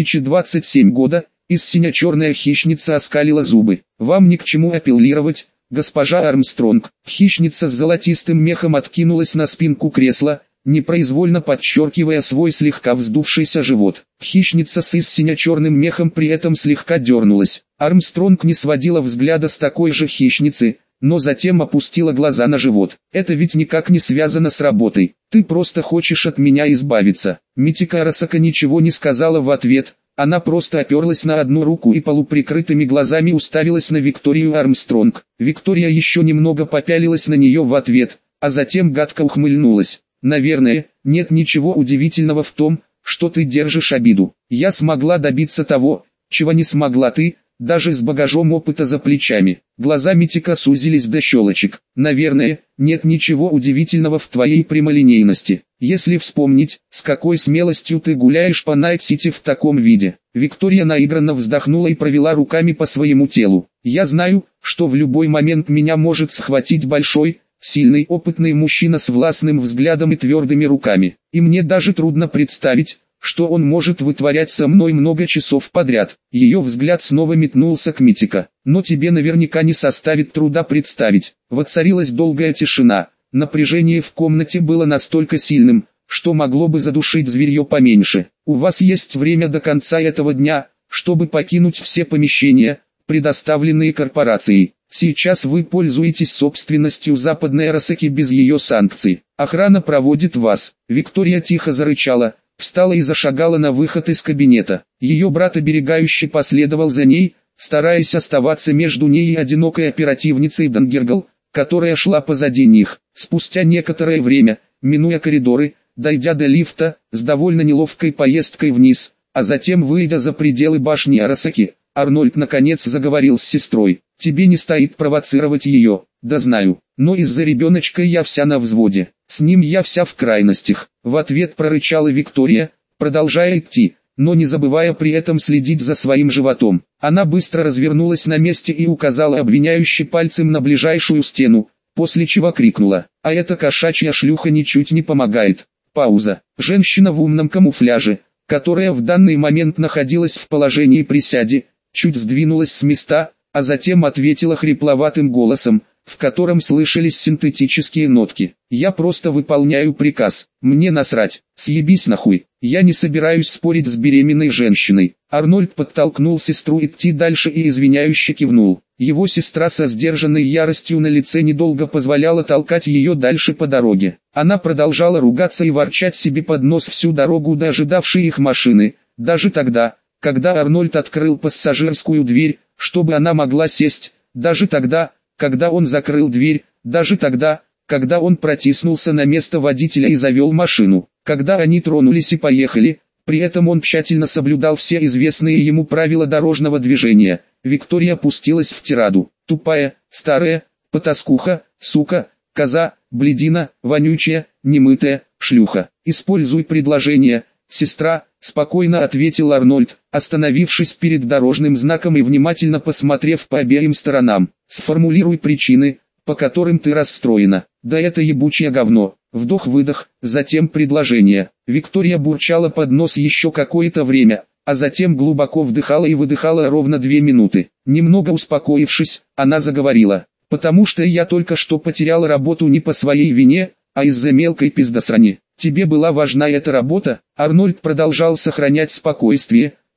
2027 года». Сине-черная хищница оскалила зубы. «Вам ни к чему апеллировать, госпожа Армстронг». Хищница с золотистым мехом откинулась на спинку кресла, непроизвольно подчеркивая свой слегка вздувшийся живот. Хищница с сине-черным мехом при этом слегка дернулась. Армстронг не сводила взгляда с такой же хищницы, но затем опустила глаза на живот. «Это ведь никак не связано с работой. Ты просто хочешь от меня избавиться». Митика Арасака ничего не сказала в ответ. Она просто оперлась на одну руку и полуприкрытыми глазами уставилась на Викторию Армстронг. Виктория еще немного попялилась на нее в ответ, а затем гадко ухмыльнулась. «Наверное, нет ничего удивительного в том, что ты держишь обиду. Я смогла добиться того, чего не смогла ты, даже с багажом опыта за плечами». Глаза Митика сузились до щелочек. «Наверное, нет ничего удивительного в твоей прямолинейности. Если вспомнить, с какой смелостью ты гуляешь по Найт-Сити в таком виде». Виктория наигранно вздохнула и провела руками по своему телу. «Я знаю, что в любой момент меня может схватить большой, сильный, опытный мужчина с властным взглядом и твердыми руками. И мне даже трудно представить, что он может вытворять со мной много часов подряд». Ее взгляд снова метнулся к Митика. «Но тебе наверняка не составит труда представить». Воцарилась долгая тишина. Напряжение в комнате было настолько сильным, что могло бы задушить зверье поменьше. «У вас есть время до конца этого дня, чтобы покинуть все помещения, предоставленные корпорацией. Сейчас вы пользуетесь собственностью Западной Арасаки без ее санкций. Охрана проводит вас». Виктория тихо зарычала, встала и зашагала на выход из кабинета. Ее брат оберегающе последовал за ней, стараясь оставаться между ней и одинокой оперативницей Дангергал, которая шла позади них. Спустя некоторое время, минуя коридоры, дойдя до лифта, с довольно неловкой поездкой вниз, а затем выйдя за пределы башни Арасаки, Арнольд наконец заговорил с сестрой. «Тебе не стоит провоцировать ее». «Да знаю, но из-за ребеночка я вся на взводе. С ним я вся в крайностях». В ответ прорычала Виктория, продолжая идти, но не забывая при этом следить за своим животом. Она быстро развернулась на месте и указала обвиняюще пальцем на ближайшую стену, после чего крикнула: «А эта кошачья шлюха ничуть не помогает». Пауза. Женщина в умном камуфляже, которая в данный момент находилась в положении присяди, чуть сдвинулась с места, а затем ответила хрипловатым голосом, в котором слышались синтетические нотки: «Я просто выполняю приказ. Мне насрать. Съебись нахуй. Я не собираюсь спорить с беременной женщиной». Арнольд подтолкнул сестру идти дальше и извиняюще кивнул. Его сестра со сдержанной яростью на лице недолго позволяла толкать ее дальше по дороге. Она продолжала ругаться и ворчать себе под нос всю дорогу до ожидавшей их машины, даже тогда, когда Арнольд открыл пассажирскую дверь, чтобы она могла сесть, даже тогда, когда он закрыл дверь, даже тогда, когда он протиснулся на место водителя и завел машину. Когда они тронулись и поехали, при этом он тщательно соблюдал все известные ему правила дорожного движения. Виктория пустилась в тираду: «Тупая, старая, потаскуха, сука, коза, блядина, вонючая, немытая, шлюха. Используй предложение, сестра», — спокойно ответил Арнольд, остановившись перед дорожным знаком и внимательно посмотрев по обеим сторонам. «Сформулируй причины, по которым ты расстроена». «Да это ебучее говно». Вдох-выдох, затем предложение. Виктория бурчала под нос еще какое-то время, а затем глубоко вдыхала и выдыхала ровно 2 минуты. Немного успокоившись, она заговорила: «Потому что я только что потеряла работу не по своей вине, а из-за мелкой пиздосрани. Тебе была важна эта работа?» Арнольд продолжал сохранять спокойствие,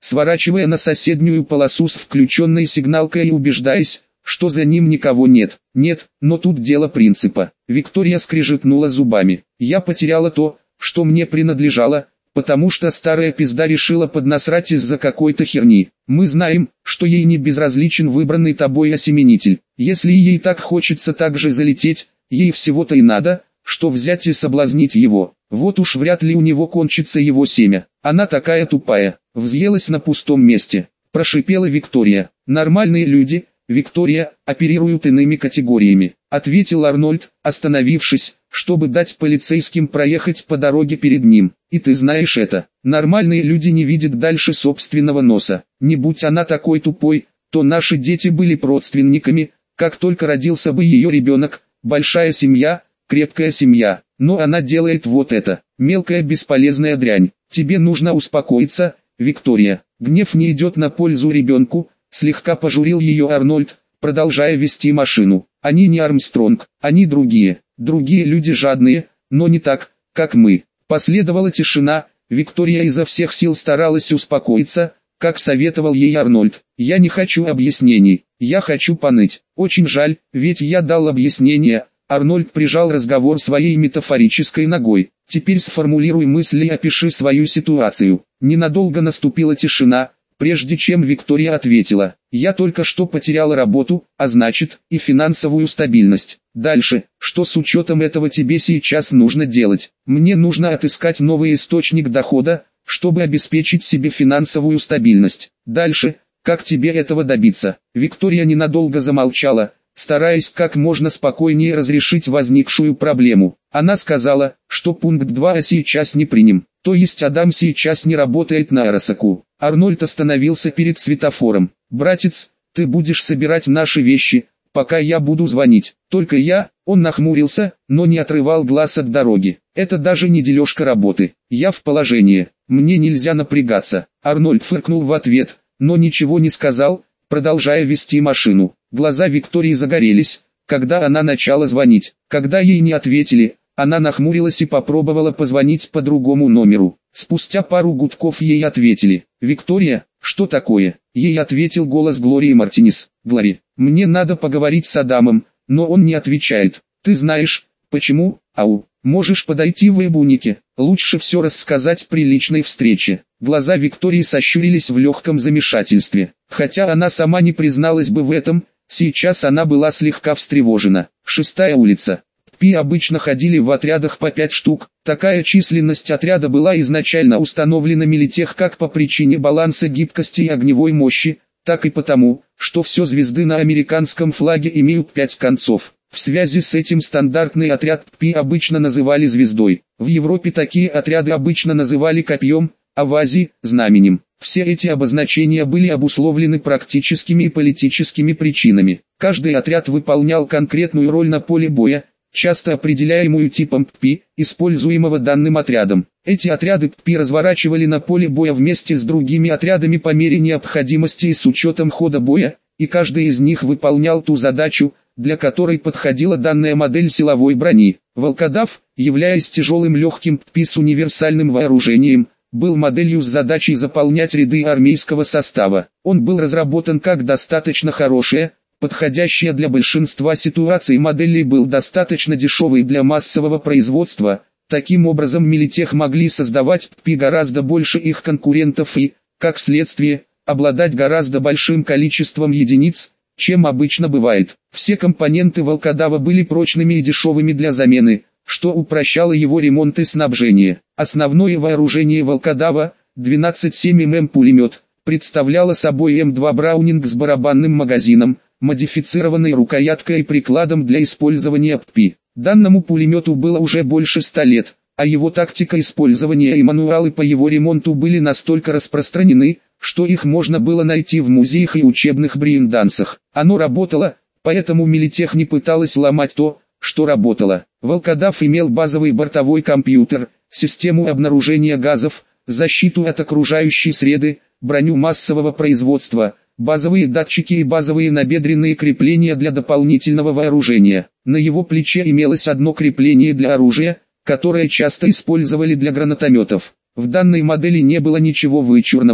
сворачивая на соседнюю полосу с включенной сигналкой и убеждаясь, что за ним никого нет. Нет, но тут дело принципа. Виктория скрежетнула зубами. Я потеряла то, что мне принадлежало, потому что старая пизда решила поднасрать из-за какой-то херни. Мы знаем, что ей не безразличен выбранный тобой осеменитель. Если ей так хочется так же залететь, ей всего-то и надо, что взять и соблазнить его. Вот уж вряд ли у него кончится его семя. Она такая тупая, взъелась на пустом месте. Прошипела Виктория. Нормальные люди, Виктория, оперируют иными категориями, ответил Арнольд, остановившись, чтобы дать полицейским проехать по дороге перед ним. И ты знаешь это. Нормальные люди не видят дальше собственного носа. Не будь она такой тупой, то наши дети были бы родственниками, как только родился бы ее ребенок. Большая семья, крепкая семья. Но она делает вот это. Мелкая бесполезная дрянь. Тебе нужно успокоиться, Виктория. Гнев не идет на пользу ребенку. Слегка пожурил ее Арнольд, продолжая вести машину. Они не Армстронг, они другие. Другие люди жадные, но не так, как мы. Последовала тишина. Виктория изо всех сил старалась успокоиться, как советовал ей Арнольд. Я не хочу объяснений, я хочу поныть. Очень жаль, ведь я дал объяснение. Арнольд прижал разговор своей метафорической ногой. Теперь сформулируй мысли и опиши свою ситуацию. Ненадолго наступила тишина, прежде чем Виктория ответила. Я только что потеряла работу, а значит, и финансовую стабильность. Дальше, что с учетом этого тебе сейчас нужно делать? Мне нужно отыскать новый источник дохода, чтобы обеспечить себе финансовую стабильность. Дальше, как тебе этого добиться? Виктория ненадолго замолчала, стараясь как можно спокойнее разрешить возникшую проблему. Она сказала, что пункт 2 сейчас не принят. То есть Адам сейчас не работает на Арасаку. Арнольд остановился перед светофором. «Братец, ты будешь собирать наши вещи, пока я буду звонить. Только я». Он нахмурился, но не отрывал глаз от дороги. «Это даже не дележка работы. Я в положении. Мне нельзя напрягаться». Арнольд фыркнул в ответ, но ничего не сказал, продолжая вести машину. Глаза Виктории загорелись, когда она начала звонить. Когда ей не ответили, она нахмурилась и попробовала позвонить по другому номеру. Спустя пару гудков ей ответили. «Виктория, что такое?» Ей ответил голос Глории Мартинес. «Глори, мне надо поговорить с Адамом, но он не отвечает. Ты знаешь, почему? Ау, можешь подойти в Эбунике. Лучше все рассказать при личной встрече». Глаза Виктории сощурились в легком замешательстве. Хотя она сама не призналась бы в этом, сейчас она была слегка встревожена. 6-я улица. ППИ обычно ходили в отрядах по 5 штук. Такая численность отряда была изначально установлена Милитех как по причине баланса гибкости и огневой мощи, так и потому, что все звезды на американском флаге имеют 5 концов. В связи с этим стандартный отряд ППИ обычно называли звездой. В Европе такие отряды обычно называли копьем, а в Азии – знаменем. Все эти обозначения были обусловлены практическими и политическими причинами. Каждый отряд выполнял конкретную роль на поле боя, часто определяемую типом ППИ, используемого данным отрядом. Эти отряды ППИ разворачивали на поле боя вместе с другими отрядами по мере необходимости и с учетом хода боя, и каждый из них выполнял ту задачу, для которой подходила данная модель силовой брони. Волкодав, являясь тяжелым легким ППИ с универсальным вооружением, был моделью с задачей заполнять ряды армейского состава. Он был разработан как достаточно хорошая, подходящая для большинства ситуаций модель и был достаточно дешевый для массового производства. Таким образом Милитех могли создавать ППИ гораздо больше их конкурентов и, как следствие, обладать гораздо большим количеством единиц, чем обычно бывает. Все компоненты Волкодава были прочными и дешевыми для замены, что упрощало его ремонт и снабжение. Основное вооружение Волкодава, 12,7 мм пулемет, представляло собой М2 Браунинг с барабанным магазином, модифицированной рукояткой и прикладом для использования ППИ. Данному пулемету было уже больше 100 лет, а его тактика использования и мануалы по его ремонту были настолько распространены, что их можно было найти в музеях и учебных брейндансах. Оно работало, поэтому Милитех не пыталась ломать то, что работало. Волкодав имел базовый бортовой компьютер, систему обнаружения газов, защиту от окружающей среды, броню массового производства, базовые датчики и базовые набедренные крепления для дополнительного вооружения. На его плече имелось одно крепление для оружия, которое часто использовали для гранатометов. В данной модели не было ничего вычурного.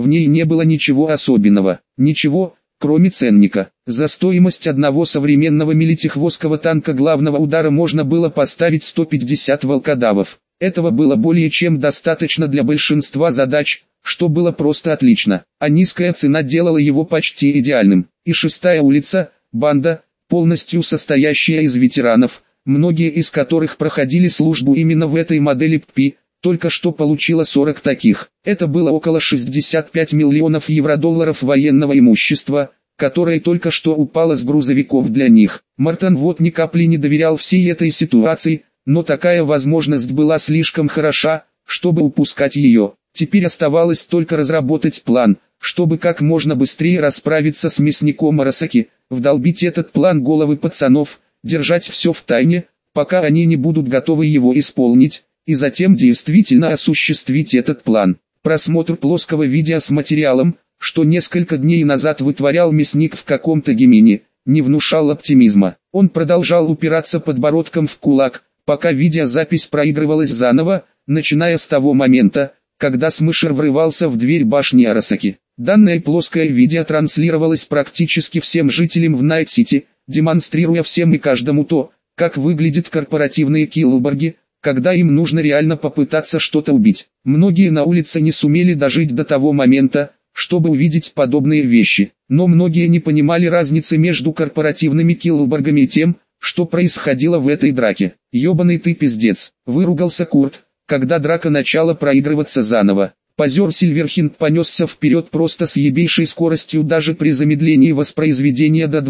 В ней не было ничего особенного, ничего, кроме ценника. За стоимость одного современного милитехвостского танка главного удара можно было поставить 150 волкодавов. Этого было более чем достаточно для большинства задач, что было просто отлично, а низкая цена делала его почти идеальным. И шестая улица, банда, полностью состоящая из ветеранов, многие из которых проходили службу именно в этой модели ППИ, только что получила 40 таких. Это было около 65 миллионов евро-долларов военного имущества, которое только что упало с грузовиков для них. Мартин вот ни капли не доверял всей этой ситуации, но такая возможность была слишком хороша, чтобы упускать ее. Теперь оставалось только разработать план, чтобы как можно быстрее расправиться с мясником Арасаки, вдолбить этот план головы пацанов, держать все в тайне, пока они не будут готовы его исполнить, и затем действительно осуществить этот план. Просмотр плоского видео с материалом, что несколько дней назад вытворял мясник в каком-то Гемине, не внушал оптимизма. Он продолжал упираться подбородком в кулак, пока видеозапись проигрывалась заново, начиная с того момента, когда Смышер врывался в дверь башни Арасаки. Данное плоское видео транслировалось практически всем жителям в Найт-Сити, демонстрируя всем и каждому то, как выглядят корпоративные киллборги, когда им нужно реально попытаться что-то убить. Многие на улице не сумели дожить до того момента, чтобы увидеть подобные вещи, но многие не понимали разницы между корпоративными киллборгами и тем, что происходило в этой драке. «Ёбаный ты пиздец», — выругался Курт, когда драка начала проигрываться заново. Позер Сильверхинд понесся вперед просто с ебейшей скоростью даже при замедлении воспроизведения до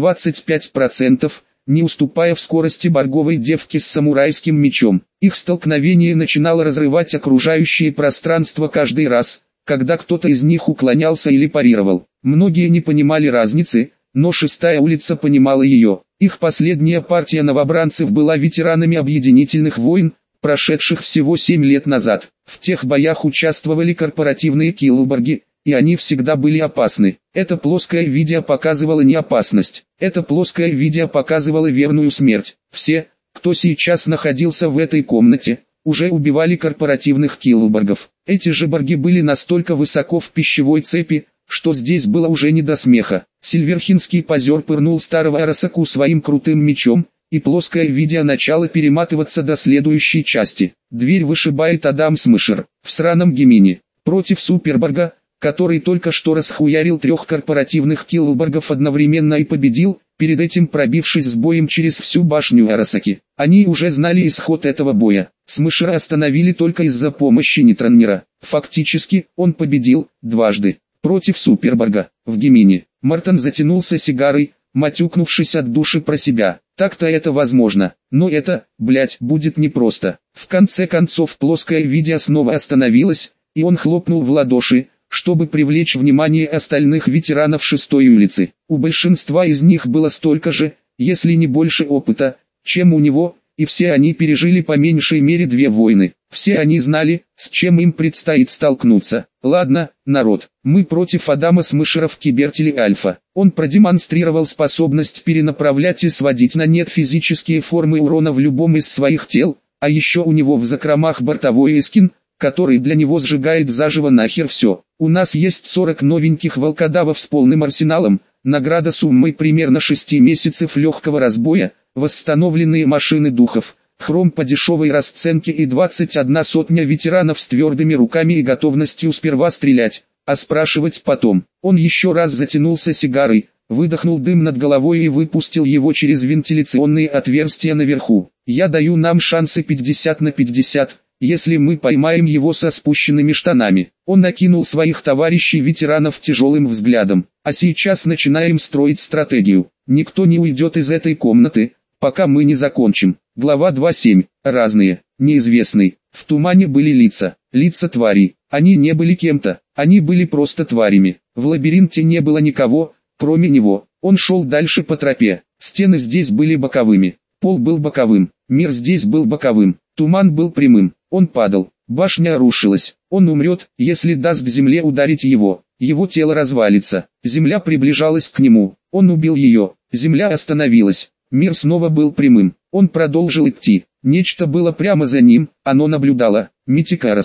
25%, не уступая в скорости борговой девки с самурайским мечом. Их столкновение начинало разрывать окружающее пространство каждый раз, когда кто-то из них уклонялся или парировал. Многие не понимали разницы, но шестая улица понимала ее. Их последняя партия новобранцев была ветеранами объединительных войн, прошедших всего 7 лет назад. В тех боях участвовали корпоративные киллборги, и они всегда были опасны. Это плоское видео показывало не опасность, это плоское видео показывало верную смерть. Все, кто сейчас находился в этой комнате, уже убивали корпоративных киллборгов. Эти же борги были настолько высоко в пищевой цепи, что здесь было уже не до смеха. Сильверхинский позер пырнул старого Арасаку своим крутым мечом, и плоское видео начало перематываться до следующей части. Дверь вышибает Адам Смышер в сраном Гемине против Суперборга, который только что расхуярил 3 корпоративных киллборгов одновременно и победил, перед этим пробившись с боем через всю башню Арасаки. Они уже знали исход этого боя. Смышера остановили только из-за помощи Нитроннера. Фактически, он победил дважды против Суперборга в Гемине. Мартин затянулся сигарой, матюкнувшись от души про себя. Так-то это возможно, но это, блять, будет непросто. В конце концов плоское видео снова остановилось, и он хлопнул в ладоши, чтобы привлечь внимание остальных ветеранов шестой улицы. У большинства из них было столько же, если не больше опыта, чем у него, и все они пережили по меньшей мере 2 войны. Все они знали, с чем им предстоит столкнуться. Ладно, народ, мы против Адама Смышера в Кибертеле Альфа. Он продемонстрировал способность перенаправлять и сводить на нет физические формы урона в любом из своих тел, а еще у него в закромах бортовой эскин, который для него сжигает заживо нахер все. У нас есть 40 новеньких волкодавов с полным арсеналом, награда суммой примерно 6 месяцев легкого разбоя, восстановленные машины духов, хром по дешевой расценке и 21 сотня ветеранов с твердыми руками и готовностью сперва стрелять, а спрашивать потом. Он еще раз затянулся сигарой, выдохнул дым над головой и выпустил его через вентиляционные отверстия наверху. Я даю нам шансы 50 на 50. Если мы поймаем его со спущенными штанами. Он накинул своих товарищей-ветеранов тяжелым взглядом. А сейчас начинаем строить стратегию. Никто не уйдет из этой комнаты, пока мы не закончим. Глава 2.7. Разные. Неизвестный. В тумане были лица. Лица тварей. Они не были кем-то. Они были просто тварями. В лабиринте не было никого, кроме него. Он шел дальше по тропе. Стены здесь были боковыми. Пол был боковым. Мир здесь был боковым. Туман был прямым. Он падал. Башня рушилась. Он умрет, если даст земле ударить его. Его тело развалится. Земля приближалась к нему. Он убил ее. Земля остановилась. Мир снова был прямым. Он продолжил идти. Нечто было прямо за ним. Оно наблюдало. Митика Арасака.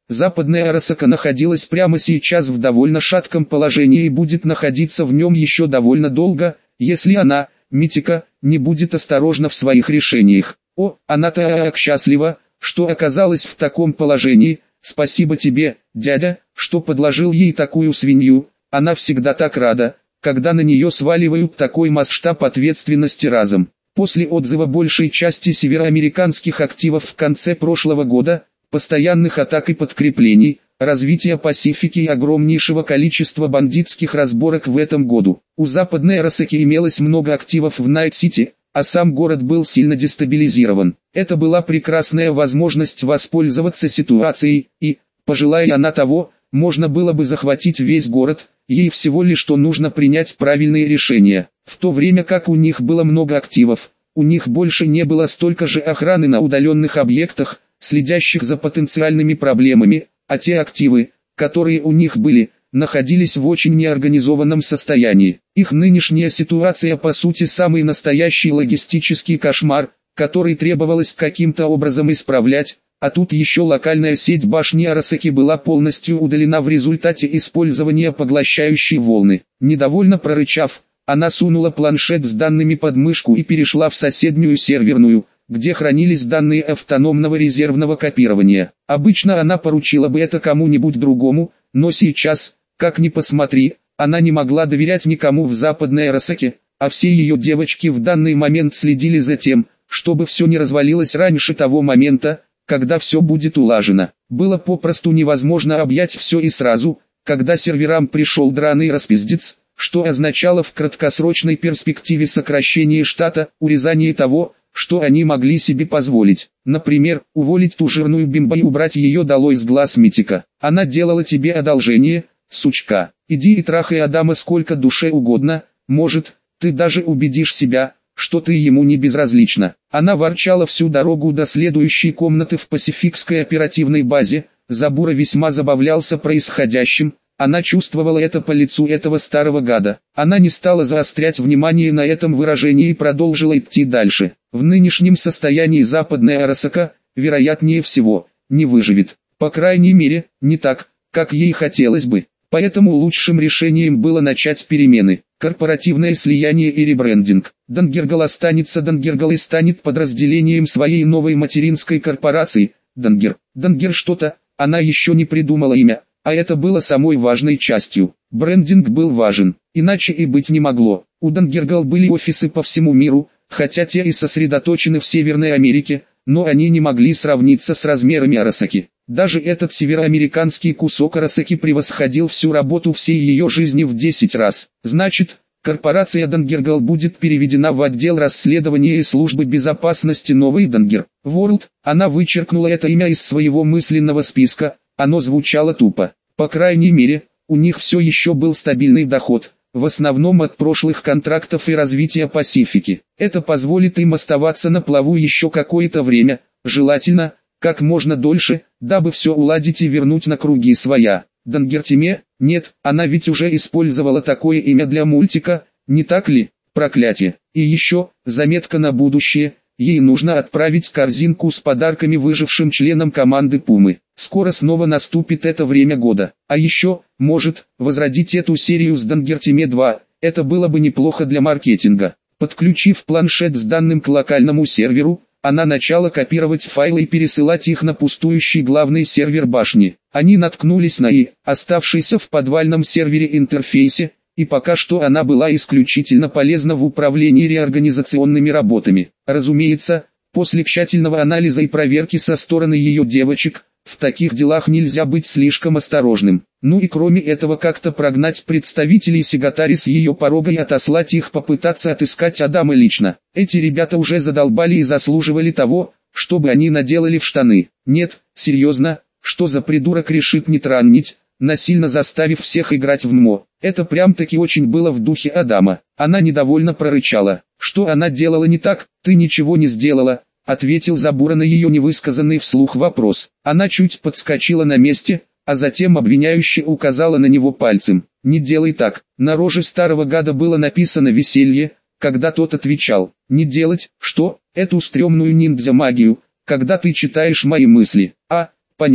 Западная Арасака находилась прямо сейчас в довольно шатком положении и будет находиться в нем еще довольно долго, если она, Митика, не будет осторожна в своих решениях. О, она так счастлива, что оказалась в таком положении. Спасибо тебе, дядя, что подложил ей такую свинью. Она всегда так рада, когда на нее сваливают такой масштаб ответственности разом. После отзыва большей части североамериканских активов в конце прошлого года, постоянных атак и подкреплений, развития Пасифики и огромнейшего количества бандитских разборок в этом году, у Западной Арасаки имелось много активов в Найт-Сити, а сам город был сильно дестабилизирован. Это была прекрасная возможность воспользоваться ситуацией, и, пожелая она того, можно было бы захватить весь город, ей всего лишь что нужно принять правильные решения. В то время как у них было много активов, у них больше не было столько же охраны на удаленных объектах, следящих за потенциальными проблемами, а те активы, которые у них были, находились в очень неорганизованном состоянии. Их нынешняя ситуация по сути самый настоящий логистический кошмар, который требовалось каким-то образом исправлять, а тут еще локальная сеть башни Арасаки была полностью удалена в результате использования поглощающей волны. Недовольно прорычав, она сунула планшет с данными под мышку и перешла в соседнюю серверную, где хранились данные автономного резервного копирования. Обычно она поручила бы это кому-нибудь другому, но сейчас, как ни посмотри, она не могла доверять никому в Западной Арасаке, а все ее девочки в данный момент следили за тем, чтобы все не развалилось раньше того момента, когда все будет улажено. Было попросту невозможно объять все и сразу, когда серверам пришел драный распиздец, что означало в краткосрочной перспективе сокращение штата, урезание того, что они могли себе позволить. Например, уволить ту жирную бимбо и убрать ее долой с глаз Митика. Она делала тебе одолжение, сучка. Иди и трахай Адама сколько душе угодно, может, ты даже убедишь себя, что ты ему не безразлична. Она ворчала всю дорогу до следующей комнаты в пасификской оперативной базе. Забура весьма забавлялся происходящим. Она чувствовала это по лицу этого старого гада. Она не стала заострять внимание на этом выражении и продолжила идти дальше. В нынешнем состоянии Западная Арасака, вероятнее всего, не выживет. По крайней мере, не так, как ей хотелось бы. Поэтому лучшим решением было начать перемены. Корпоративное слияние и ребрендинг. Дангергал останется Дангергал и станет подразделением своей новой материнской корпорации. Дангер что-то, она еще не придумала имя. А это было самой важной частью. Брендинг был важен, иначе и быть не могло. У Дангергал были офисы по всему миру, хотя те и сосредоточены в Северной Америке, но они не могли сравниться с размерами Арасаки. Даже этот североамериканский кусок Арасаки превосходил всю работу всей ее жизни в 10 раз. Значит, корпорация Дангергал будет переведена в отдел расследования и службы безопасности Новый Дангер Ворлд. Она вычеркнула это имя из своего мысленного списка. Оно звучало тупо. По крайней мере, у них все еще был стабильный доход, в основном от прошлых контрактов и развития Пасифики. Это позволит им оставаться на плаву еще какое-то время, желательно, как можно дольше, дабы все уладить и вернуть на круги своя. Дангертиме? Нет, она ведь уже использовала такое имя для мультика, не так ли? Проклятие. И еще, заметка на будущее. Ей нужно отправить корзинку с подарками выжившим членам команды Пумы. Скоро снова наступит это время года. А еще, может, возродить эту серию с Дангертиме 2. Это было бы неплохо для маркетинга. Подключив планшет с данным к локальному серверу, она начала копировать файлы и пересылать их на пустующий главный сервер башни. Они наткнулись на оставшийся в подвальном сервере интерфейсе, и пока что она была исключительно полезна в управлении реорганизационными работами. Разумеется, после тщательного анализа и проверки со стороны ее девочек, в таких делах нельзя быть слишком осторожным. Ну и кроме этого как-то прогнать представителей Сигатари с ее порога и отослать их попытаться отыскать Адама лично. Эти ребята уже задолбали и заслуживали того, чтобы они наделали в штаны. Нет, серьезно, что за придурок решит не траннить, насильно заставив всех играть в ММО. Это прям-таки очень было в духе Адама. Она недовольно прорычала. Что она делала не так? Ты ничего не сделала, ответил Забура на ее невысказанный вслух вопрос. Она чуть подскочила на месте, а затем обвиняюще указала на него пальцем. Не делай так. На роже старого гада было написано веселье, когда тот отвечал. Не делать, что? Эту стрёмную ниндзя-магию, когда ты читаешь мои мысли. А, понятно.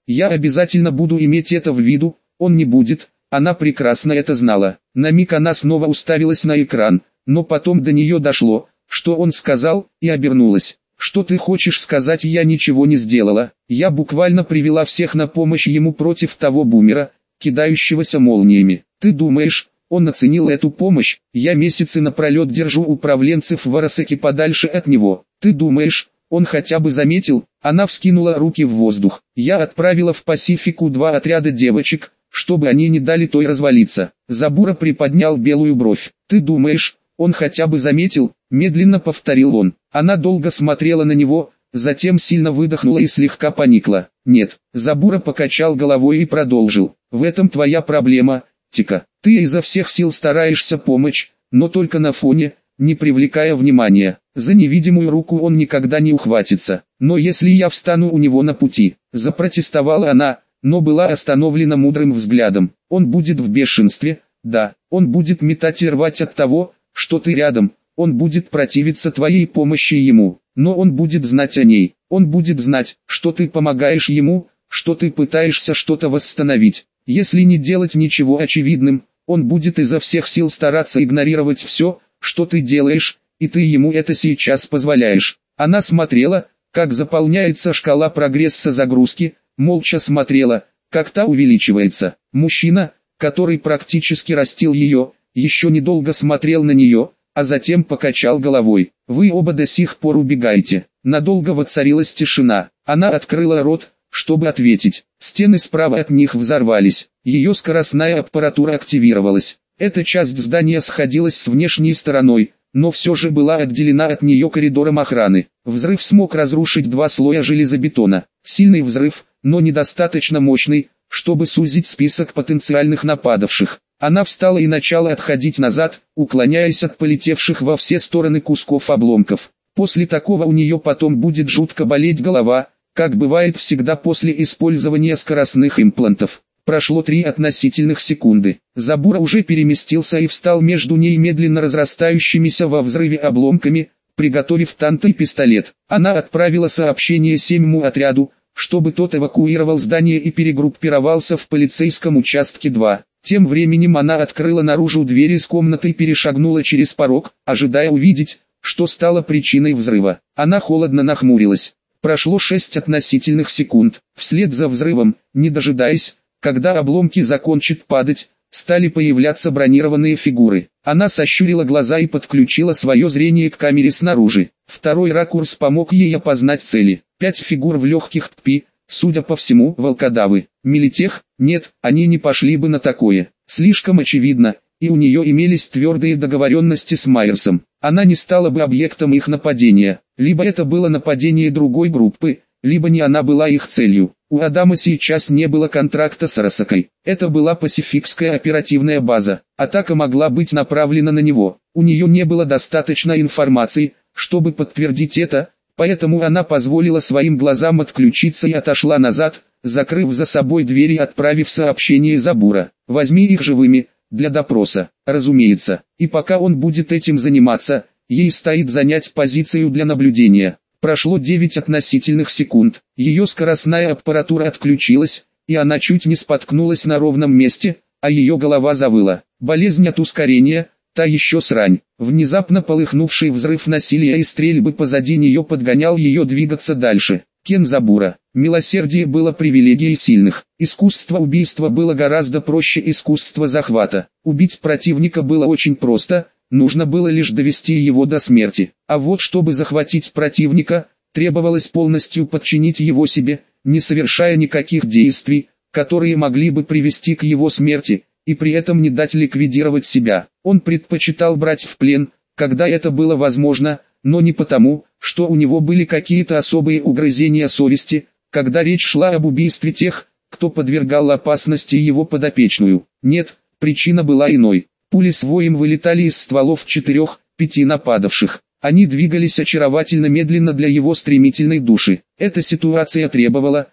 Я обязательно буду иметь это в виду, он не будет, она прекрасно это знала. На миг она снова уставилась на экран, но потом до нее дошло, что он сказал, и обернулась. «Что ты хочешь сказать? Я ничего не сделала, я буквально привела всех на помощь ему против того бумера, кидающегося молниями. Ты думаешь, он оценил эту помощь? Я месяцы напролет держу управленцев в Арасаке подальше от него. Ты думаешь, он хотя бы заметил?» Она вскинула руки в воздух. «Я отправила в Пасифику 2 отряда девочек, чтобы они не дали той развалиться». Забура приподнял белую бровь. «Ты думаешь, он хотя бы заметил?» Медленно повторил он. Она долго смотрела на него, затем сильно выдохнула и слегка поникла. «Нет». Забура покачал головой и продолжил. «В этом твоя проблема, Тика. Ты изо всех сил стараешься помочь, но только на фоне, не привлекая внимания. За невидимую руку он никогда не ухватится. Но если я встану у него на пути», запротестовала она, но была остановлена мудрым взглядом. «Он будет в бешенстве, да, он будет метать и рвать от того, что ты рядом, он будет противиться твоей помощи ему, но он будет знать о ней, он будет знать, что ты помогаешь ему, что ты пытаешься что-то восстановить. Если не делать ничего очевидным, он будет изо всех сил стараться игнорировать все, что ты делаешь, и ты ему это сейчас позволяешь». Она смотрела, как заполняется шкала прогресса загрузки, молча смотрела, как та увеличивается. Мужчина, который практически растил ее, еще недолго смотрел на нее, а затем покачал головой. «Вы оба до сих пор убегаете». Надолго воцарилась тишина. Она открыла рот, чтобы ответить. Стены справа от них взорвались. Ее скоростная аппаратура активировалась. Эта часть здания сходилась с внешней стороной, но все же была отделена от нее коридором охраны. Взрыв смог разрушить 2 слоя железобетона. Сильный взрыв, но недостаточно мощный, чтобы сузить список потенциальных нападавших. Она встала и начала отходить назад, уклоняясь от полетевших во все стороны кусков обломков. После такого у нее потом будет жутко болеть голова, как бывает всегда после использования скоростных имплантов. Прошло 3 относительных секунды. Забура уже переместился и встал между ней медленно разрастающимися во взрыве обломками, приготовив танто и пистолет. Она отправила сообщение 7-му отряду, чтобы тот эвакуировал здание и перегруппировался в полицейском участке 2. Тем временем она открыла наружу дверь из комнаты и перешагнула через порог, ожидая увидеть, что стало причиной взрыва. Она холодно нахмурилась. Прошло 6 относительных секунд. Вслед за взрывом, не дожидаясь, когда обломки закончат падать, стали появляться бронированные фигуры. Она сощурила глаза и подключила свое зрение к камере снаружи. Второй ракурс помог ей опознать цели. 5 фигур в легких тпи, судя по всему, волкодавы. Милитех? Нет, они не пошли бы на такое. Слишком очевидно, и у нее имелись твердые договоренности с Майерсом. Она не стала бы объектом их нападения. Либо это было нападение другой группы, либо не она была их целью. У Адама сейчас не было контракта с Арасакой. Это была пасификская оперативная база. Атака могла быть направлена на него. У нее не было достаточно информации, чтобы подтвердить это, поэтому она позволила своим глазам отключиться и отошла назад, закрыв за собой дверь и отправив сообщение Забура. «Возьми их живыми, для допроса, разумеется, и пока он будет этим заниматься, ей стоит занять позицию для наблюдения». Прошло 9 относительных секунд, ее скоростная аппаратура отключилась, и она чуть не споткнулась на ровном месте, а ее голова завыла. Болезнь от ускорения, та еще срань. Внезапно полыхнувший взрыв насилия и стрельбы позади нее подгонял ее двигаться дальше. Кен Забура. Милосердие было привилегией сильных. Искусство убийства было гораздо проще искусства захвата. Убить противника было очень просто. Нужно было лишь довести его до смерти. А вот чтобы захватить противника, требовалось полностью подчинить его себе, не совершая никаких действий, которые могли бы привести к его смерти, и при этом не дать ликвидировать себя. Он предпочитал брать в плен, когда это было возможно, но не потому, что у него были какие-то особые угрызения совести, когда речь шла об убийстве тех, кто подвергал опасности его подопечную. Нет, причина была иной. Пули с воем вылетали из стволов 4-5 нападавших. Они двигались очаровательно медленно для его стремительной души. Эта ситуация требовала,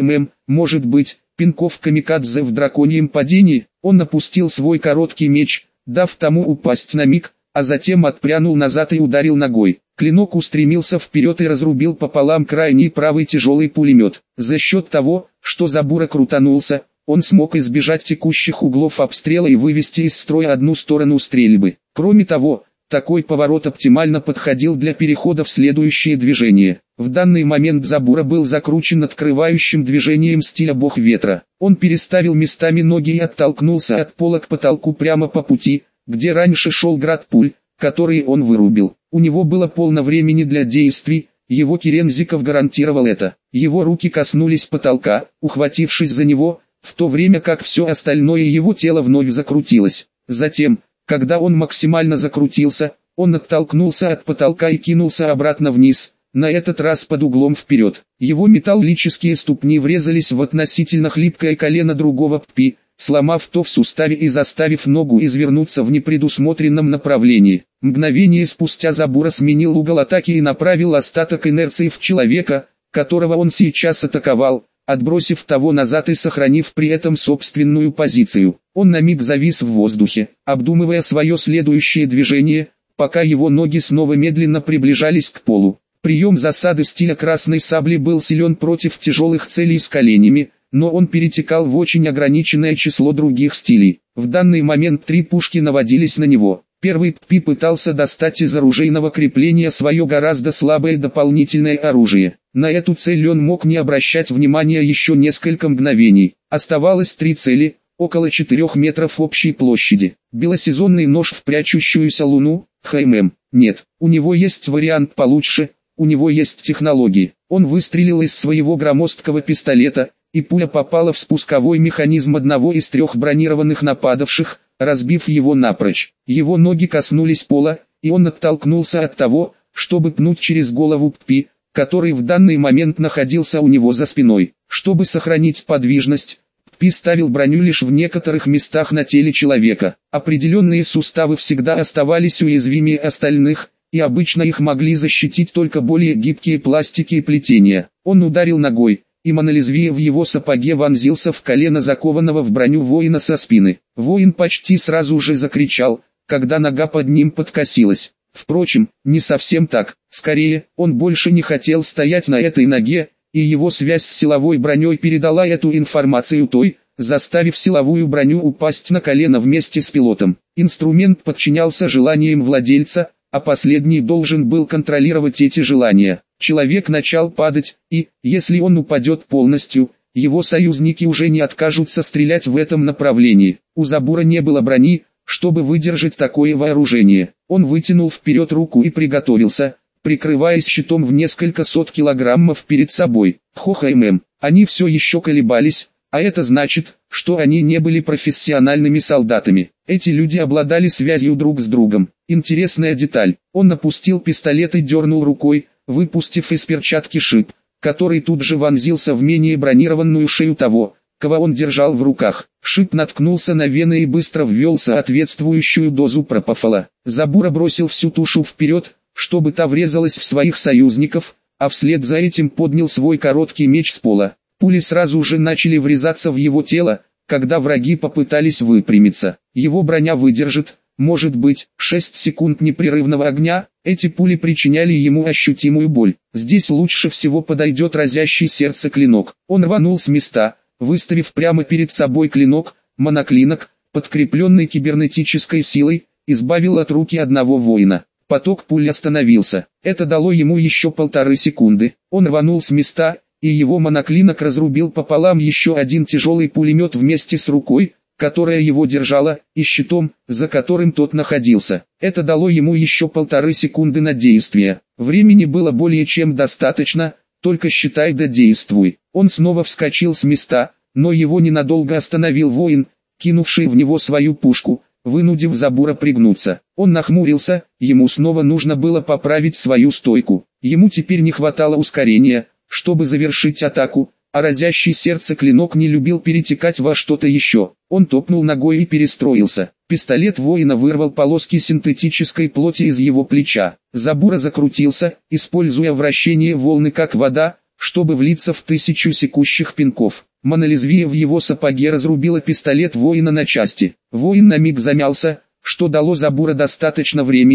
может быть, пинков камикадзе в драконьем падении. Он опустил свой короткий меч, дав тому упасть на миг, а затем отпрянул назад и ударил ногой. Клинок устремился вперед и разрубил пополам крайний правый тяжелый пулемет. За счет того, что Забура крутанулся, он смог избежать текущих углов обстрела и вывести из строя одну сторону стрельбы. Кроме того, такой поворот оптимально подходил для перехода в следующее движение. В данный момент Забура был закручен открывающим движением стиля бог ветра. Он переставил местами ноги и оттолкнулся от пола к потолку прямо по пути, где раньше шел град пуль, которые он вырубил. У него было полно времени для действий, его Керензиков гарантировал это. Его руки коснулись потолка, ухватившись за него, в то время как все остальное его тело вновь закрутилось. Затем, когда он максимально закрутился, он оттолкнулся от потолка и кинулся обратно вниз, на этот раз под углом вперед. Его металлические ступни врезались в относительно хлипкое колено другого Ппи, сломав то в суставе и заставив ногу извернуться в непредусмотренном направлении. Мгновение спустя Забура сменил угол атаки и направил остаток инерции в человека, которого он сейчас атаковал, отбросив того назад и сохранив при этом собственную позицию. Он на миг завис в воздухе, обдумывая свое следующее движение, пока его ноги снова медленно приближались к полу. Прием засады стиля красной сабли был силен против тяжелых целей с коленями, но он перетекал в очень ограниченное число других стилей. В данный момент 3 пушки наводились на него. Первый Ппи пытался достать из оружейного крепления свое гораздо слабое дополнительное оружие. На эту цель он мог не обращать внимания еще несколько мгновений. Оставалось 3 цели, около 4 метров общей площади. Белосезонный нож в прячущуюся луну, нет, у него есть вариант получше, у него есть технологии. Он выстрелил из своего громоздкого пистолета, и пуля попала в спусковой механизм одного из 3 бронированных нападавших, разбив его напрочь. Его ноги коснулись пола, и он оттолкнулся от того, чтобы пнуть через голову Ппи, который в данный момент находился у него за спиной. Чтобы сохранить подвижность, Ппи ставил броню лишь в некоторых местах на теле человека. Определенные суставы всегда оставались уязвимее остальных, и обычно их могли защитить только более гибкие пластики и плетения. Он ударил ногой, и монолезвие в его сапоге вонзился в колено закованного в броню воина со спины. Воин почти сразу же закричал, когда нога под ним подкосилась. Впрочем, не совсем так, скорее, он больше не хотел стоять на этой ноге, и его связь с силовой броней передала эту информацию той, заставив силовую броню упасть на колено вместе с пилотом. Инструмент подчинялся желаниям владельца, а последний должен был контролировать эти желания. Человек начал падать, и, если он упадет полностью, его союзники уже не откажутся стрелять в этом направлении. У Забура не было брони, чтобы выдержать такое вооружение. Он вытянул вперед руку и приготовился, прикрываясь щитом в несколько сот килограммов перед собой. Они все еще колебались, а это значит, что они не были профессиональными солдатами. Эти люди обладали связью друг с другом. Интересная деталь. Он опустил пистолет и дернул рукой, выпустив из перчатки шип, который тут же вонзился в менее бронированную шею того, кого он держал в руках. Шип наткнулся на вены и быстро ввел соответствующую дозу пропофола. Забура бросил всю тушу вперед, чтобы та врезалась в своих союзников, а вслед за этим поднял свой короткий меч с пола. Пули сразу же начали врезаться в его тело, когда враги попытались выпрямиться. Его броня выдержит, может быть, 6 секунд непрерывного огня. Эти пули причиняли ему ощутимую боль. Здесь лучше всего подойдет разящий сердце клинок. Он рванул с места, выставив прямо перед собой клинок, моноклинок, подкрепленный кибернетической силой, избавил от руки одного воина. Поток пуль остановился. Это дало ему еще 1,5 секунды. Он рванул с места, и его моноклинок разрубил пополам еще один тяжелый пулемет вместе с рукой, которая его держала, и щитом, за которым тот находился. Это дало ему еще 1,5 секунды на действие. Времени было более чем достаточно, только считай да действуй. Он снова вскочил с места, но его ненадолго остановил воин, кинувший в него свою пушку, вынудив Забура пригнуться. Он нахмурился, ему снова нужно было поправить свою стойку. Ему теперь не хватало ускорения, чтобы завершить атаку, а разящий сердце клинок не любил перетекать во что-то еще. Он топнул ногой и перестроился. Пистолет воина вырвал полоски синтетической плоти из его плеча. Забура закрутился, используя вращение волны как вода, чтобы влиться в 1000 секущих пинков. Монолезвие в его сапоге разрубило пистолет воина на части. Воин на миг замялся, что дало Забура достаточно времени,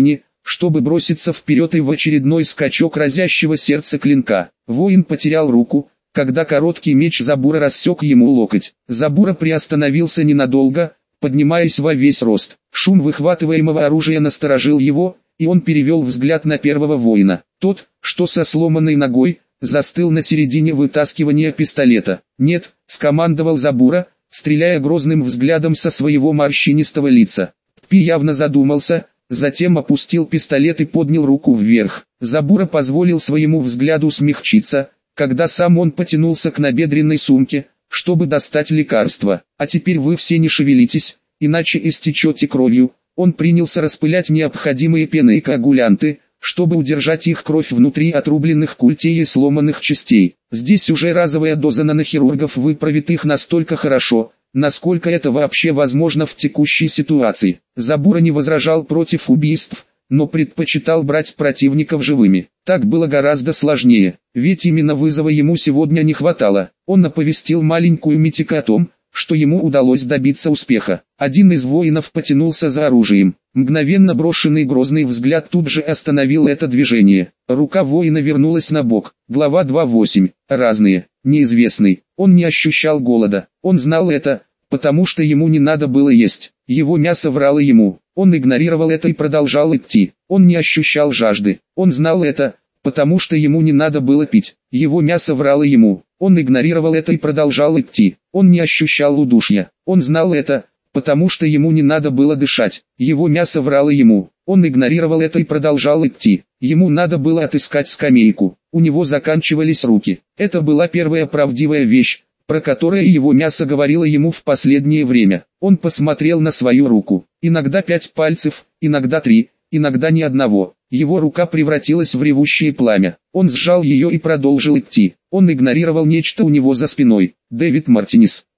чтобы броситься вперед и в очередной скачок разящего сердца клинка. Воин потерял руку, когда короткий меч Забура рассек ему локоть. Забура приостановился ненадолго, поднимаясь во весь рост. Шум выхватываемого оружия насторожил его, и он перевел взгляд на первого воина. Тот, что со сломанной ногой, застыл на середине вытаскивания пистолета. «Нет», — скомандовал Забура, стреляя грозным взглядом со своего морщинистого лица. Пи явно задумался, затем опустил пистолет и поднял руку вверх. Забура позволил своему взгляду смягчиться, когда сам он потянулся к набедренной сумке, чтобы достать лекарство. «А теперь вы все не шевелитесь, иначе истечете кровью». Он принялся распылять необходимые пены и коагулянты, чтобы удержать их кровь внутри отрубленных культей и сломанных частей. Здесь уже разовая доза нанохирургов выправит их настолько хорошо, насколько это вообще возможно в текущей ситуации. Забура не возражал против убийств, но предпочитал брать противников живыми. Так было гораздо сложнее, ведь именно вызова ему сегодня не хватало. Он оповестил маленькую Митика о том, что ему удалось добиться успеха. Один из воинов потянулся за оружием. Мгновенно брошенный грозный взгляд тут же остановил это движение. Рука воина вернулась на бок. Глава 2.8. Разные. Неизвестный. Он не ощущал голода. Он знал это, потому что ему не надо было есть. Его мясо врало ему. Он игнорировал это и продолжал идти. Он не ощущал жажды. Он знал это, потому что ему не надо было пить. Его мясо врало ему. Он игнорировал это и продолжал идти. Он не ощущал удушья. Он знал это, потому что ему не надо было дышать. Его мясо врало ему. Он игнорировал это и продолжал идти. Ему надо было отыскать скамейку. У него заканчивались руки. Это была первая правдивая вещь, про которую его мясо говорило ему в последнее время. Он посмотрел на свою руку. Иногда 5 пальцев, иногда 3, иногда ни одного. Его рука превратилась в ревущее пламя. Он сжал ее и продолжил идти. Он игнорировал нечто у него за спиной. Дэвид Мартинес.